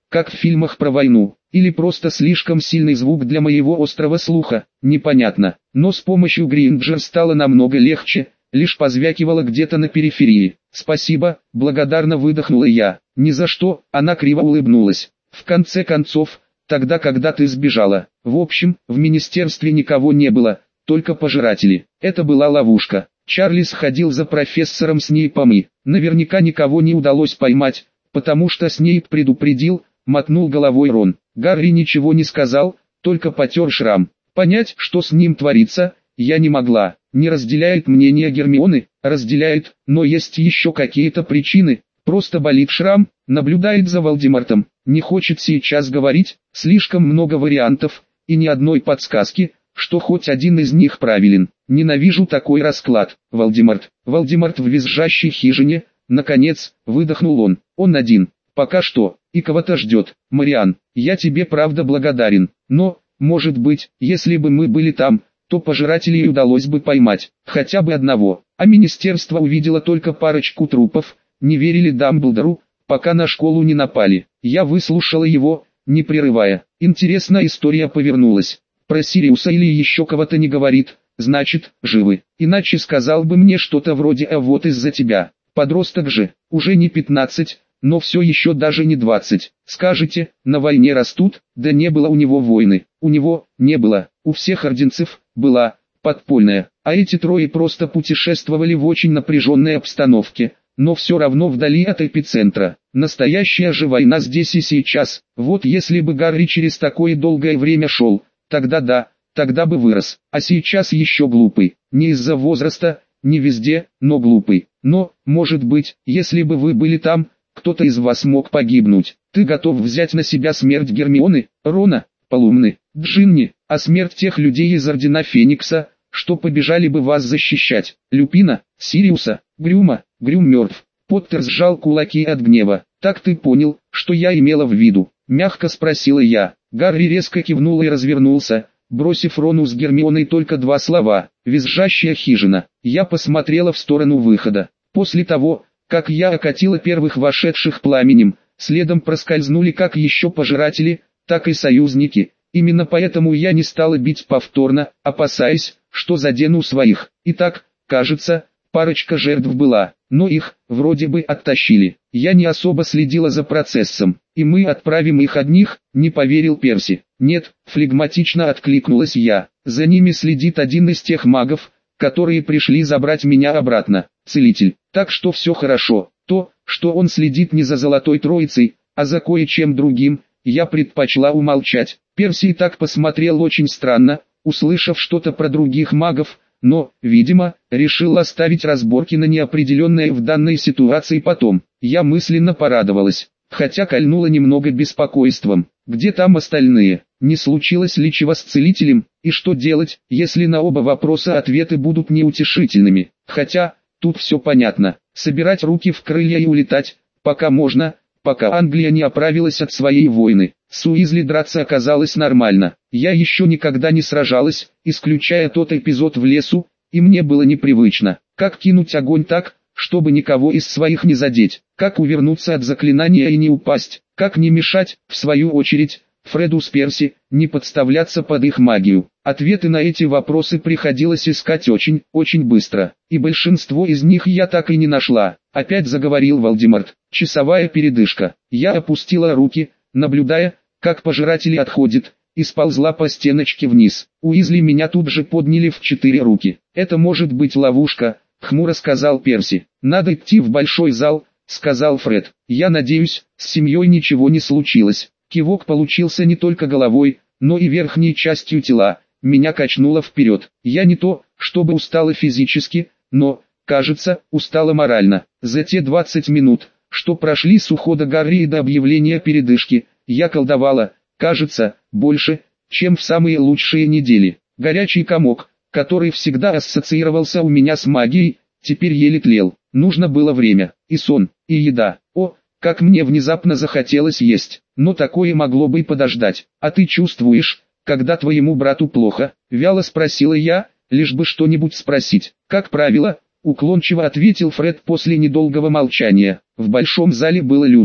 как в фильмах про войну, или просто слишком сильный звук для моего острого слуха, непонятно. Но с помощью Гринджер стало намного легче, лишь позвякивало где-то на периферии. «Спасибо», — благодарно выдохнула я. «Ни за что», — она криво улыбнулась. «В конце концов, тогда когда ты сбежала, в общем, в министерстве никого не было, только пожиратели. Это была ловушка. Чарли сходил за профессором Снейпом и, наверняка никого не удалось поймать, потому что Снейп предупредил», — мотнул головой Рон. Гарри ничего не сказал, только потер шрам. Понять, что с ним творится, я не могла. Не разделяет мнение Гермионы, разделяет, но есть еще какие-то причины. Просто болит шрам, наблюдает за Волдемортом, не хочет сейчас говорить, слишком много вариантов, и ни одной подсказки, что хоть один из них правилен. Ненавижу такой расклад. Волдеморт, Волдеморт в визжащей хижине, наконец, выдохнул он. Он один, пока что, и кого-то ждет. Мариан, я тебе правда благодарен, но, может быть, если бы мы были там, то пожирателей удалось бы поймать, хотя бы одного, а министерство увидело только парочку трупов, не верили Дамблдору, пока на школу не напали. Я выслушала его, не прерывая. Интересная история повернулась. Про Сириуса или еще кого-то не говорит, значит, живы. Иначе сказал бы мне что-то вроде «а вот из-за тебя». Подросток же, уже не пятнадцать, но все еще даже не двадцать. Скажете, на войне растут, да не было у него войны. У него, не было, у всех орденцев, была, подпольная. А эти трое просто путешествовали в очень напряженной обстановке, но все равно вдали от эпицентра. Настоящая же война здесь и сейчас. Вот если бы Гарри через такое долгое время шел, тогда да, тогда бы вырос. А сейчас еще глупый. Не из-за возраста, не везде, но глупый. Но, может быть, если бы вы были там, кто-то из вас мог погибнуть. Ты готов взять на себя смерть Гермионы, Рона, Полумны, Джинни, а смерть тех людей из Ордена Феникса, что побежали бы вас защищать? Люпина, Сириуса, Грюма? Грюм мертв. Поттер сжал кулаки от гнева. «Так ты понял, что я имела в виду?» Мягко спросила я. Гарри резко кивнул и развернулся, бросив Рону с Гермионой только два слова. «Визжащая хижина». Я посмотрела в сторону выхода. После того, как я окатила первых вошедших пламенем, следом проскользнули как еще пожиратели, так и союзники. Именно поэтому я не стала бить повторно, опасаясь, что задену своих. Итак, кажется, парочка жертв была, но их, вроде бы, оттащили. Я не особо следила за процессом. «И мы отправим их одних», — не поверил Перси. «Нет», — флегматично откликнулась я. «За ними следит один из тех магов, которые пришли забрать меня обратно, целитель. Так что все хорошо. То, что он следит не за Золотой Троицей, а за кое-чем другим, я предпочла умолчать». Перси так посмотрел очень странно, услышав что-то про других магов, но, видимо, решил оставить разборки на неопределенное в данной ситуации потом. Я мысленно порадовалась, хотя кольнула немного беспокойством. Где там остальные? Не случилось ли чего с целителем? И что делать, если на оба вопроса ответы будут неутешительными? Хотя, тут все понятно. Собирать руки в крылья и улетать, пока можно, пока Англия не оправилась от своей войны. С Уизли драться оказалось нормально. Я еще никогда не сражалась, исключая тот эпизод в лесу, и мне было непривычно. Как кинуть огонь так, чтобы никого из своих не задеть? Как увернуться от заклинания и не упасть? Как не мешать, в свою очередь, Фреду с Перси, не подставляться под их магию? Ответы на эти вопросы приходилось искать очень, очень быстро, и большинство из них я так и не нашла. Опять заговорил Волдеморт. Часовая передышка. Я опустила руки, наблюдая, как пожиратели отходят, и сползла по стеночке вниз. Уизли меня тут же подняли в четыре руки. «Это может быть ловушка», — хмуро сказал Перси. «Надо идти в большой зал», — сказал Фред. «Я надеюсь, с семьей ничего не случилось». Кивок получился не только головой, но и верхней частью тела. Меня качнуло вперед. Я не то, чтобы устала физически, но, кажется, устала морально. За те двадцать минут, что прошли с ухода Гарри и до объявления передышки, я колдовала, кажется, больше, чем в самые лучшие недели. Горячий комок, который всегда ассоциировался у меня с магией, теперь еле тлел. Нужно было время, и сон, и еда. О, как мне внезапно захотелось есть, но такое могло бы и подождать. «А ты чувствуешь, когда твоему брату плохо?» — вяло спросила я, лишь бы что-нибудь спросить. «Как правило», — уклончиво ответил Фред после недолгого молчания. В большом зале было людно.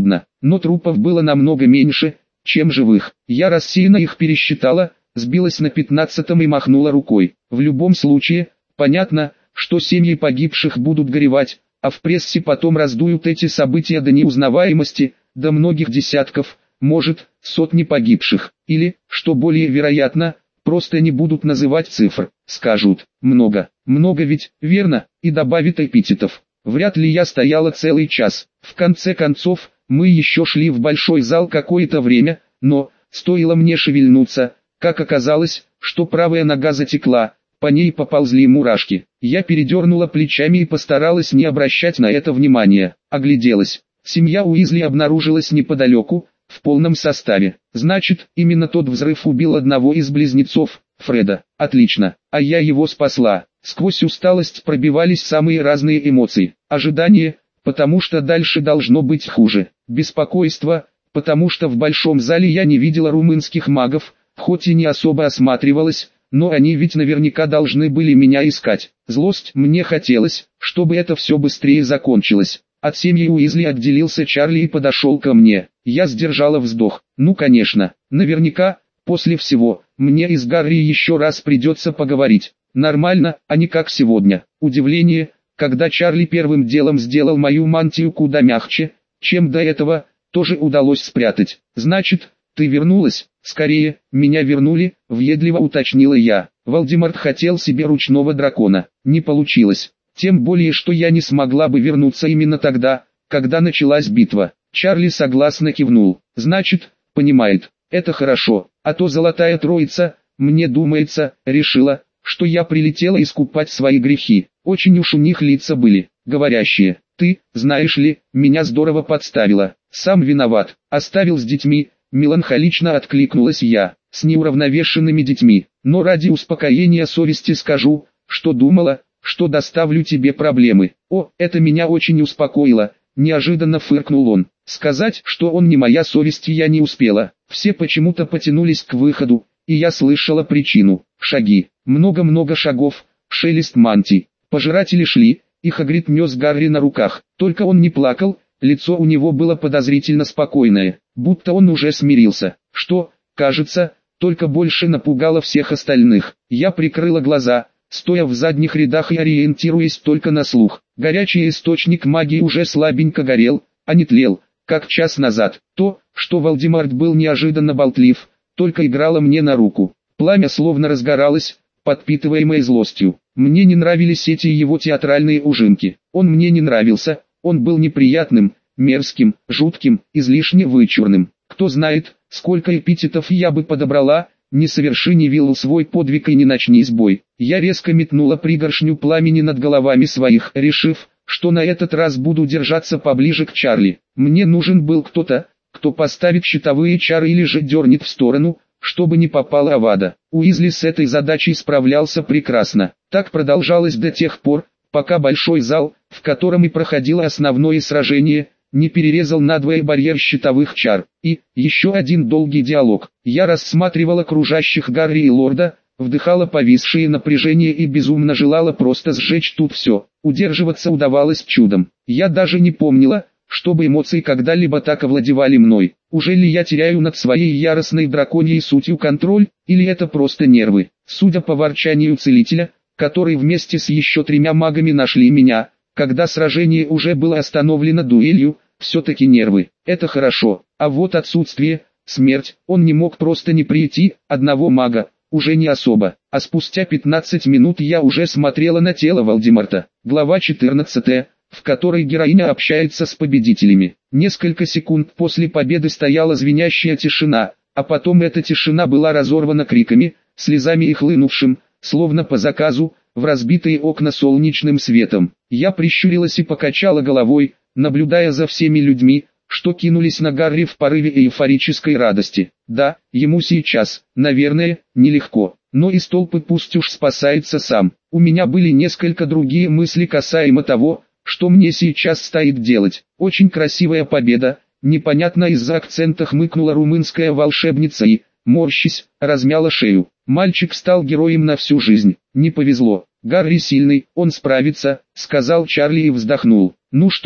но трупов было намного меньше, чем живых. Я рассеянно их пересчитала, сбилась на пятнадцатом и махнула рукой. В любом случае, понятно, что семьи погибших будут горевать, а в прессе потом раздуют эти события до неузнаваемости, до многих десятков, может, сотни погибших. Или, что более вероятно, просто не будут называть цифр, скажут «много». Много ведь, верно, и добавит эпитетов. Вряд ли я стояла целый час. В конце концов, мы еще шли в большой зал какое-то время, но, стоило мне шевельнуться, как оказалось, что правая нога затекла, по ней поползли мурашки. Я передернула плечами и постаралась не обращать на это внимания. Огляделась. Семья Уизли обнаружилась неподалеку, в полном составе. Значит, именно тот взрыв убил одного из близнецов, Фреда. Отлично, а я его спасла. Сквозь усталость пробивались самые разные эмоции. Ожидание, потому что дальше должно быть хуже. Беспокойство, потому что в большом зале я не видела румынских магов, хоть и не особо осматривалась, но они ведь наверняка должны были меня искать. Злость, мне хотелось, чтобы это все быстрее закончилось. От семьи Уизли отделился Чарли и подошел ко мне. Я сдержала вздох. Ну конечно, наверняка, после всего, мне и с Гарри еще раз придется поговорить. Нормально, а не как сегодня. Удивление, когда Чарли первым делом сделал мою мантию куда мягче, чем до этого, тоже удалось спрятать. Значит, ты вернулась? Скорее, меня вернули, въедливо уточнила я. Волдеморт хотел себе ручного дракона. Не получилось. Тем более, что я не смогла бы вернуться именно тогда, когда началась битва. Чарли согласно кивнул. Значит, понимает. Это хорошо. А то Золотая Троица, мне думается, решила, что я прилетела искупать свои грехи. Очень уж у них лица были, говорящие. Ты, знаешь ли, меня здорово подставила. Сам виноват. Оставил с детьми, меланхолично откликнулась я. С неуравновешенными детьми. Но ради успокоения совести скажу, что думала, что доставлю тебе проблемы. О, это меня очень успокоило. Неожиданно фыркнул он. Сказать, что он не моя совесть, я не успела. Все почему-то потянулись к выходу, и я слышала причину. Шаги. Много-много шагов, шелест мантий. Пожиратели шли, и Хагрид нес Гарри на руках. Только он не плакал, лицо у него было подозрительно спокойное, будто он уже смирился. Что, кажется, только больше напугало всех остальных. Я прикрыла глаза, стоя в задних рядах и ориентируясь только на слух. Горячий источник магии уже слабенько горел, а не тлел, как час назад. То, что Волдеморт был неожиданно болтлив, только играло мне на руку. Пламя словно разгоралось, подпитываемое злостью. Мне не нравились эти его театральные ужимки. Он мне не нравился, он был неприятным, мерзким, жутким, излишне вычурным. Кто знает, сколько эпитетов я бы подобрала, не соверши ни Виллу свой подвиг и не начнись бой. Я резко метнула пригоршню пламени над головами своих, решив, что на этот раз буду держаться поближе к Чарли. Мне нужен был кто-то, кто поставит щитовые чары или же дернет в сторону, чтобы не попала Авада. Уизли с этой задачей справлялся прекрасно. Так продолжалось до тех пор, пока большой зал, в котором и проходило основное сражение, не перерезал надвое барьер щитовых чар. И, еще один долгий диалог. Я рассматривала кружащих Гарри и Лорда, вдыхала повисшее напряжение и безумно желала просто сжечь тут все. Удерживаться удавалось чудом. Я даже не помнила, чтобы эмоции когда-либо так овладевали мной. Уже ли я теряю над своей яростной драконьей сутью контроль, или это просто нервы? Судя по ворчанию целителя, который вместе с еще тремя магами нашли меня, когда сражение уже было остановлено дуэлью, все-таки нервы. Это хорошо. А вот отсутствие, смерть, он не мог просто не прийти, одного мага, уже не особо. А спустя пятнадцать минут я уже смотрела на тело Волдеморта. Глава четырнадцатая, в которой героиня общается с победителями. Несколько секунд после победы стояла звенящая тишина, а потом эта тишина была разорвана криками, слезами и хлынувшим, словно по заказу, в разбитые окна солнечным светом. Я прищурилась и покачала головой, наблюдая за всеми людьми, что кинулись на Гарри в порыве эйфорической радости. Да, ему сейчас, наверное, нелегко, но из толпы пусть уж спасается сам. У меня были несколько другие мысли касаемо того, что мне сейчас стоит делать. Очень красивая победа, непонятно из-за акцента хмыкнула румынская волшебница и, морщись, размяла шею. Мальчик стал героем на всю жизнь. Не повезло. Гарри сильный, он справится, сказал Чарли и вздохнул. Ну что,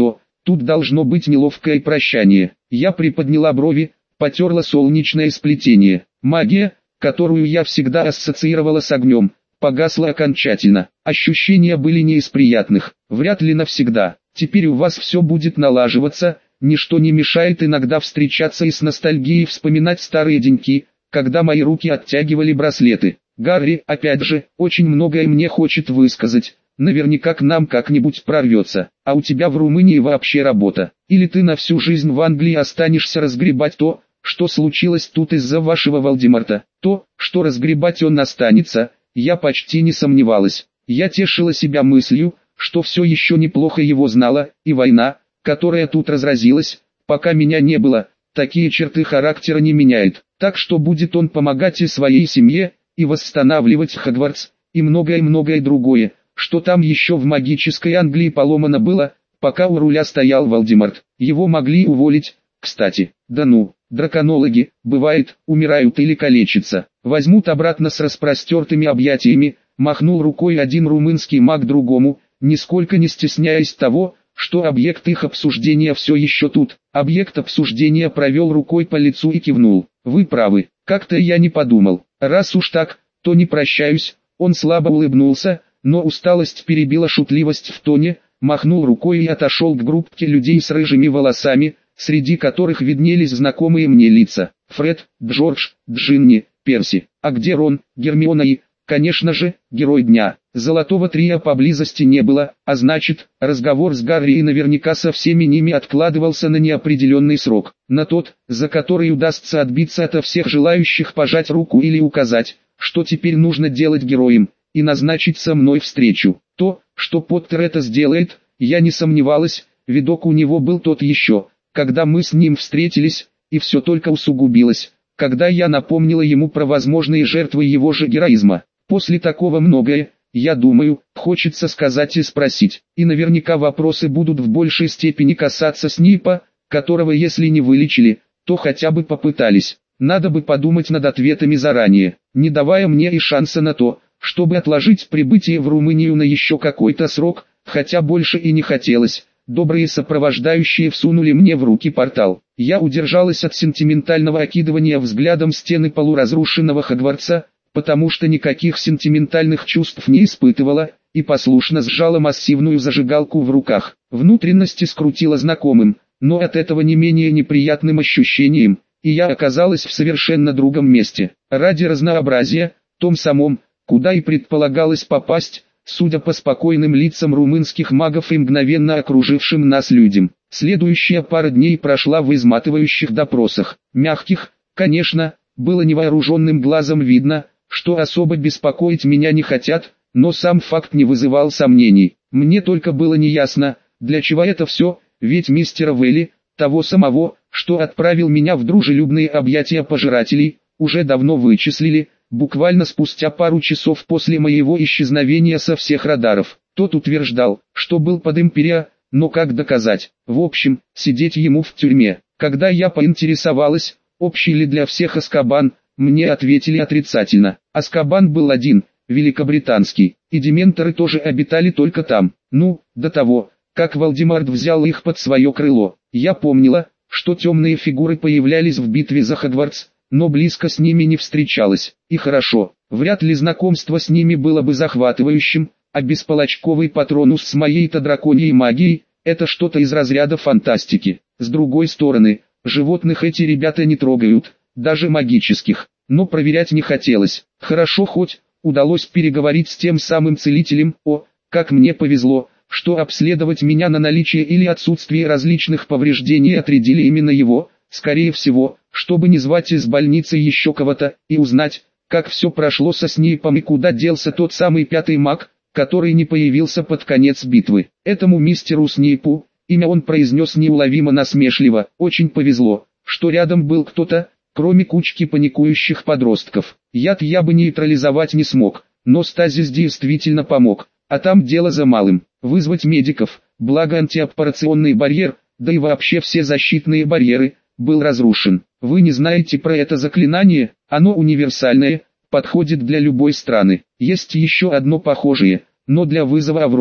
Тут должно быть неловкое прощание. Я приподняла брови, потерла солнечное сплетение. Магия, которую я всегда ассоциировала с огнем, погасла окончательно. Ощущения были не из приятных, вряд ли навсегда. Теперь у вас все будет налаживаться, ничто не мешает иногда встречаться и с ностальгией вспоминать старые деньки, когда мои руки оттягивали браслеты. Гарри, опять же, очень многое мне хочет высказать. Наверняка к нам как-нибудь прорвется, а у тебя в Румынии вообще работа. Или ты на всю жизнь в Англии останешься разгребать то, что случилось тут из-за вашего Волдемарта. То, что разгребать он останется, я почти не сомневалась. Я тешила себя мыслью, что все еще неплохо его знала, и война, которая тут разразилась, пока меня не было, такие черты характера не меняет. Так что будет он помогать и своей семье, и восстанавливать Хогвартс, и многое-многое другое, что там еще в магической Англии поломано было, пока у руля стоял Волдемарт. Его могли уволить, кстати. Да ну, драконологи, бывает, умирают или калечатся. Возьмут обратно с распростертыми объятиями, махнул рукой один румынский маг другому, нисколько не стесняясь того, что объект их обсуждения все еще тут. Объект обсуждения провел рукой по лицу и кивнул. Вы правы, как-то я не подумал. Раз уж так, то не прощаюсь. Он слабо улыбнулся, но усталость перебила шутливость в тоне, махнул рукой и отошел к группке людей с рыжими волосами, среди которых виднелись знакомые мне лица. Фред, Джордж, Джинни, Перси. А где Рон, Гермиона и, конечно же, герой дня? Золотого трио поблизости не было, а значит, разговор с Гарри и наверняка со всеми ними откладывался на неопределенный срок. На тот, за который удастся отбиться ото всех желающих пожать руку или указать, что теперь нужно делать героям, и назначить со мной встречу. То, что Поттер это сделает, я не сомневалась, видок у него был тот еще, когда мы с ним встретились, и все только усугубилось, когда я напомнила ему про возможные жертвы его же героизма. После такого многое, я думаю, хочется сказать и спросить, и наверняка вопросы будут в большей степени касаться Снейпа, которого если не вылечили, то хотя бы попытались. Надо бы подумать над ответами заранее, не давая мне и шанса на то, чтобы отложить прибытие в Румынию на еще какой-то срок, хотя больше и не хотелось. Добрые сопровождающие всунули мне в руки портал. Я удержалась от сентиментального окидывания взглядом стены полуразрушенного Хогвартса, потому что никаких сентиментальных чувств не испытывала, и послушно сжала массивную зажигалку в руках. Внутренности скрутила знакомым, но от этого не менее неприятным ощущением, и я оказалась в совершенно другом месте. Ради разнообразия, том самом, куда и предполагалось попасть, судя по спокойным лицам румынских магов и мгновенно окружившим нас людям. Следующая пара дней прошла в изматывающих допросах. Мягких, конечно, было невооруженным глазом видно, что особо беспокоить меня не хотят, но сам факт не вызывал сомнений. Мне только было неясно, для чего это все, ведь мистера Вэлли, того самого, что отправил меня в дружелюбные объятия пожирателей, уже давно вычислили, буквально спустя пару часов после моего исчезновения со всех радаров. Тот утверждал, что был под Империя, но как доказать? В общем, сидеть ему в тюрьме. Когда я поинтересовалась, общий ли для всех Азкабан, мне ответили отрицательно. Азкабан был один, великобританский, и дементоры тоже обитали только там. Ну, до того, как Волдемарт взял их под свое крыло. Я помнила, что темные фигуры появлялись в битве за Хогвартс, но близко с ними не встречалась. И хорошо, вряд ли знакомство с ними было бы захватывающим, а бесполочковый патронус с моей-то драконьей магией – это что-то из разряда фантастики. С другой стороны, животных эти ребята не трогают, даже магических, но проверять не хотелось. Хорошо хоть удалось переговорить с тем самым целителем. О, как мне повезло, что обследовать меня на наличие или отсутствие различных повреждений отрядили именно его, скорее всего, чтобы не звать из больницы еще кого-то, и узнать, как все прошло со Снейпом и куда делся тот самый пятый маг, который не появился под конец битвы. Этому мистеру Снейпу, имя он произнес неуловимо насмешливо, очень повезло, что рядом был кто-то, кроме кучки паникующих подростков. Яд я бы нейтрализовать не смог, но стазис действительно помог, а там дело за малым, вызвать медиков, благо антиаппарационный барьер, да и вообще все защитные барьеры, был разрушен. Вы не знаете про это заклинание? Оно универсальное, подходит для любой страны. Есть еще одно похожее, но для вызова авроров.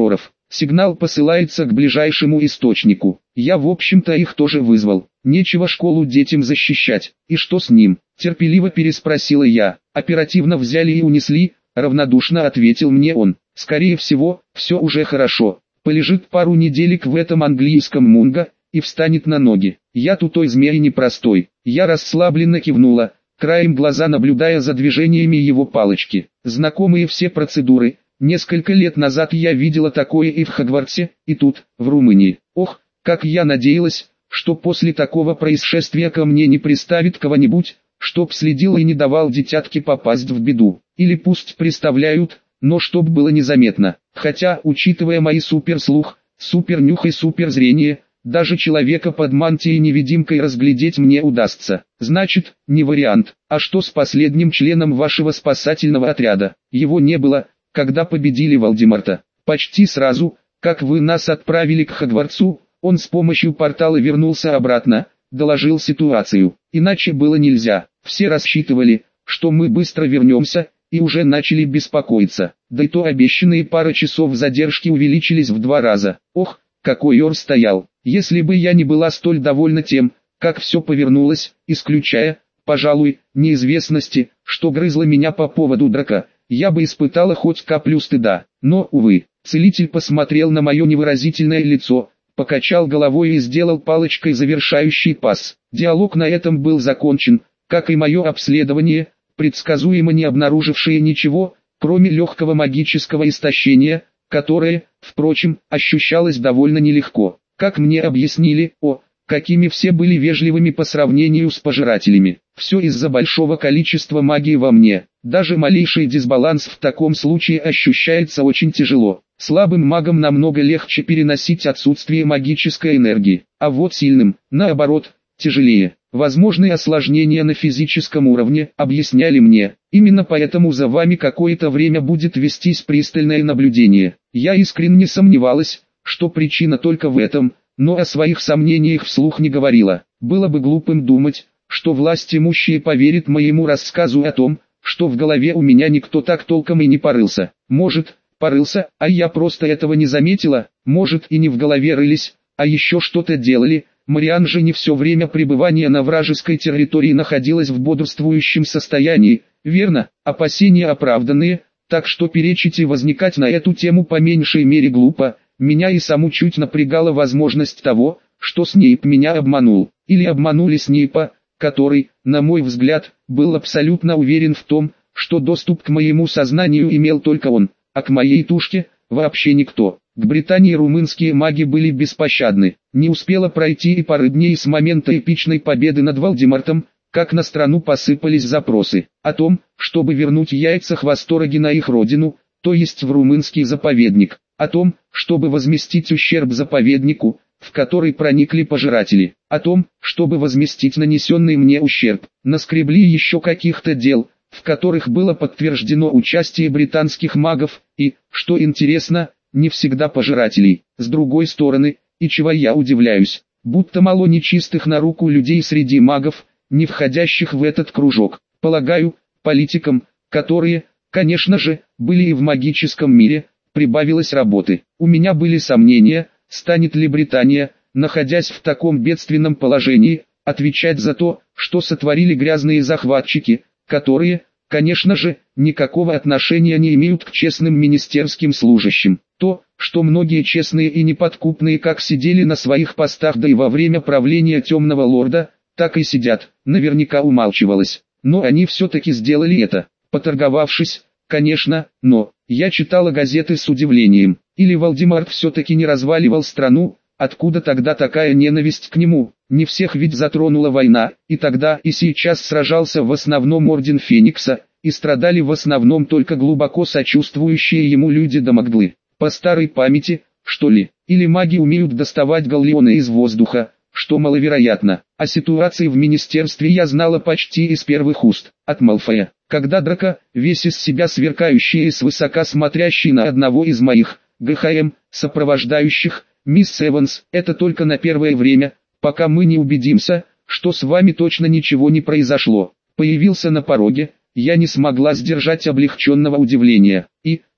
Сигнал посылается к ближайшему источнику. Я в общем-то их тоже вызвал. Нечего школу детям защищать. И что с ним? Терпеливо переспросила я. Оперативно взяли и унесли, равнодушно ответил мне он. Скорее всего, все уже хорошо. Полежит пару неделек в этом английском мунго и встанет на ноги. Я тутой змей непростой. Я расслабленно кивнула, краем глаза наблюдая за движениями его палочки. Знакомые все процедуры. Несколько лет назад я видела такое и в Хогвартсе, и тут, в Румынии. Ох, как я надеялась, что после такого происшествия ко мне не приставит кого-нибудь, чтоб следил и не давал детятке попасть в беду. Или пусть приставляют, но чтоб было незаметно. Хотя, учитывая мои суперслух, супернюх и суперзрение, даже человека под мантией-невидимкой разглядеть мне удастся. Значит, не вариант. А что с последним членом вашего спасательного отряда? Его не было, когда победили Волдеморта. Почти сразу, как вы нас отправили к Хогвартсу, он с помощью портала вернулся обратно, доложил ситуацию. Иначе было нельзя. Все рассчитывали, что мы быстро вернемся, и уже начали беспокоиться. Да и то обещанные пара часов задержки увеличились в два раза. Ох, какой ор стоял. Если бы я не была столь довольна тем, как все повернулось, исключая, пожалуй, неизвестности, что грызла меня по поводу драка, я бы испытала хоть каплю стыда. Но, увы, целитель посмотрел на мое невыразительное лицо, покачал головой и сделал палочкой завершающий пас. Диалог на этом был закончен, как и мое обследование, предсказуемо не обнаружившее ничего, кроме легкого магического истощения, которое, впрочем, ощущалось довольно нелегко. Как мне объяснили, о, какими все были вежливыми по сравнению с пожирателями. Все из-за большого количества магии во мне. Даже малейший дисбаланс в таком случае ощущается очень тяжело. Слабым магам намного легче переносить отсутствие магической энергии, а вот сильным, наоборот, тяжелее. Возможные осложнения на физическом уровне, объясняли мне. Именно поэтому за вами какое-то время будет вестись пристальное наблюдение. Я искренне сомневалась, что причина только в этом, но о своих сомнениях вслух не говорила. Было бы глупым думать, что власть имущие поверят моему рассказу о том, что в голове у меня никто так толком и не порылся. Может, порылся, а я просто этого не заметила, может и не в голове рылись, а еще что-то делали. Мариан же не все время пребывания на вражеской территории находилась в бодрствующем состоянии, верно, опасения оправданные, так что перечить и возникать на эту тему по меньшей мере глупо. Меня и саму чуть напрягала возможность того, что Снейп меня обманул, или обманули Снейпа, который, на мой взгляд, был абсолютно уверен в том, что доступ к моему сознанию имел только он, а к моей тушке вообще никто. К Британии румынские маги были беспощадны. Не успело пройти и пары дней с момента эпичной победы над Волдемортом, как на страну посыпались запросы о том, чтобы вернуть яйца Хвостороги на их родину, то есть в румынский заповедник, о том, чтобы возместить ущерб заповеднику, в который проникли пожиратели, о том, чтобы возместить нанесенный мне ущерб. Наскребли еще каких-то дел, в которых было подтверждено участие британских магов, и, что интересно, не всегда пожирателей. С другой стороны, и чего я удивляюсь, будто мало нечистых на руку людей среди магов, не входящих в этот кружок. Полагаю, политикам, которые, конечно же, были и в магическом мире, прибавилось работы. У меня были сомнения, станет ли Британия, находясь в таком бедственном положении, отвечать за то, что сотворили грязные захватчики, которые, конечно же, никакого отношения не имеют к честным министерским служащим. То, что многие честные и неподкупные как сидели на своих постах да и во время правления Темного Лорда, так и сидят, наверняка умалчивалось. Но они все-таки сделали это, поторговавшись, конечно, но, я читала газеты с удивлением. Или Волдеморт все-таки не разваливал страну, откуда тогда такая ненависть к нему? Не всех ведь затронула война, и тогда и сейчас сражался в основном Орден Феникса, и страдали в основном только глубоко сочувствующие ему люди до Магдлы. По старой памяти, что ли? Или маги умеют доставать галлеоны из воздуха, что маловероятно. О ситуации в министерстве я знала почти из первых уст, от Малфоя. Когда Драко, весь из себя сверкающий и свысока смотрящий на одного из моих, ГХМ, сопровождающих, мисс Эванс, это только на первое время, пока мы не убедимся, что с вами точно ничего не произошло. Появился на пороге, я не смогла сдержать облегченного удивления. И,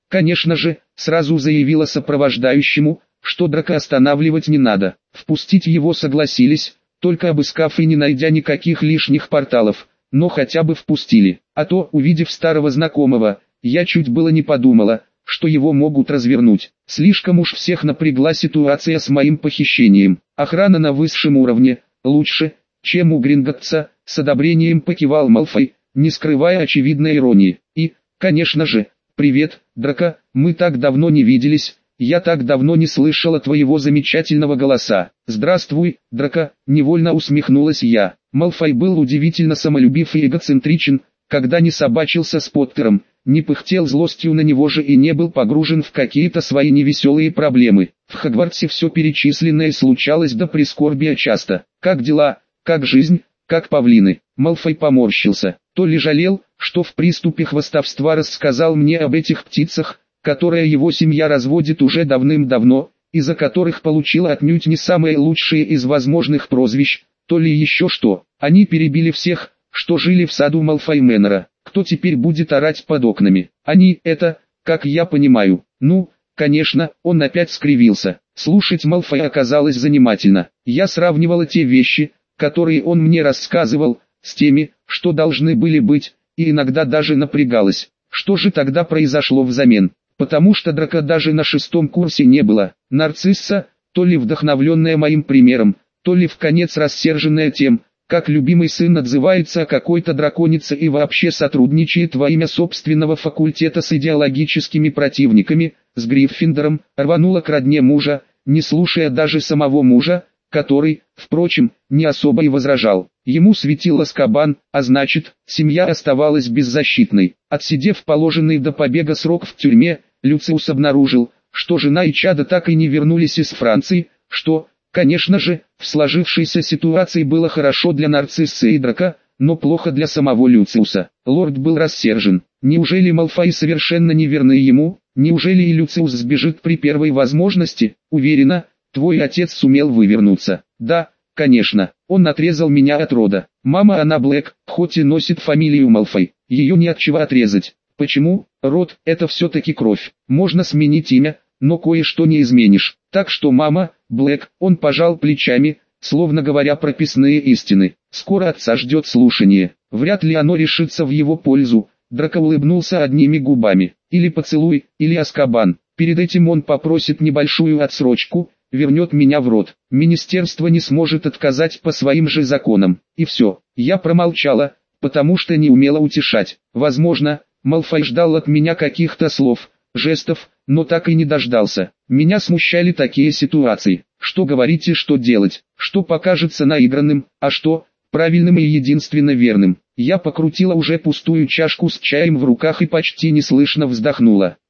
конечно же, сразу заявила сопровождающему, что Драка останавливать не надо. Впустить его согласились, только обыскав и не найдя никаких лишних порталов, но хотя бы впустили. А то, увидев старого знакомого, я чуть было не подумала, что его могут развернуть. Слишком уж всех напрягла ситуация с моим похищением. Охрана на высшем уровне, лучше, чем у Гринготтса, с одобрением покивал Малфой, не скрывая очевидной иронии. И, конечно же, привет, Драко, мы так давно не виделись, я так давно не слышала твоего замечательного голоса. Здравствуй, Драко, невольно усмехнулась я. Малфой был удивительно самолюбив и эгоцентричен, когда не собачился с Поттером, не пыхтел злостью на него же и не был погружен в какие-то свои невеселые проблемы. В Хогвартсе все перечисленное случалось до прискорбия часто. Как дела, как жизнь, как павлины. Малфой поморщился. То ли жалел, что в приступе хвастовства рассказал мне об этих птицах, которые его семья разводит уже давным-давно, из-за которых получила отнюдь не самые лучшие из возможных прозвищ, то ли еще что. Они перебили всех, что жили в саду Малфой Мэннера. Кто теперь будет орать под окнами? Они, это, как я понимаю. Ну, конечно, он опять скривился. Слушать Малфоя оказалось занимательно. Я сравнивала те вещи, которые он мне рассказывал, с теми, что должны были быть, и иногда даже напрягалась. Что же тогда произошло взамен? Потому что Драко даже на шестом курсе не было. Нарцисса, то ли вдохновленная моим примером, то ли вконец рассерженная тем, как любимый сын отзывается о какой-то драконице и вообще сотрудничает во имя собственного факультета с идеологическими противниками, с Гриффиндором, рванула к родне мужа, не слушая даже самого мужа, который, впрочем, не особо и возражал. Ему светил Азкабан, а значит, семья оставалась беззащитной. Отсидев положенный до побега срок в тюрьме, Люциус обнаружил, что жена и чада так и не вернулись из Франции, что, конечно же, в сложившейся ситуации было хорошо для Нарциссы и Драко, но плохо для самого Люциуса. Лорд был рассержен. Неужели Малфой совершенно не верны ему? Неужели и Люциус сбежит при первой возможности? Уверена, твой отец сумел вывернуться. Да, конечно, он отрезал меня от рода. Мама Анна Блэк, хоть и носит фамилию Малфой, ее не от чего отрезать. Почему? Род – это все-таки кровь. Можно сменить имя, но кое-что не изменишь. Так что мама, Блэк, он пожал плечами, словно говоря прописные истины. Скоро отца ждет слушание. Вряд ли оно решится в его пользу. Драко улыбнулся одними губами. Или поцелуй, или Азкабан. Перед этим он попросит небольшую отсрочку, вернет меня в род. Министерство не сможет отказать по своим же законам. И все. Я промолчала, потому что не умела утешать. Возможно, Малфой ждал от меня каких-то слов, жестов, но так и не дождался. Меня смущали такие ситуации. Что говорить и что делать, что покажется наигранным, а что правильным и единственно верным. Я покрутила уже пустую чашку с чаем в руках и почти неслышно вздохнула.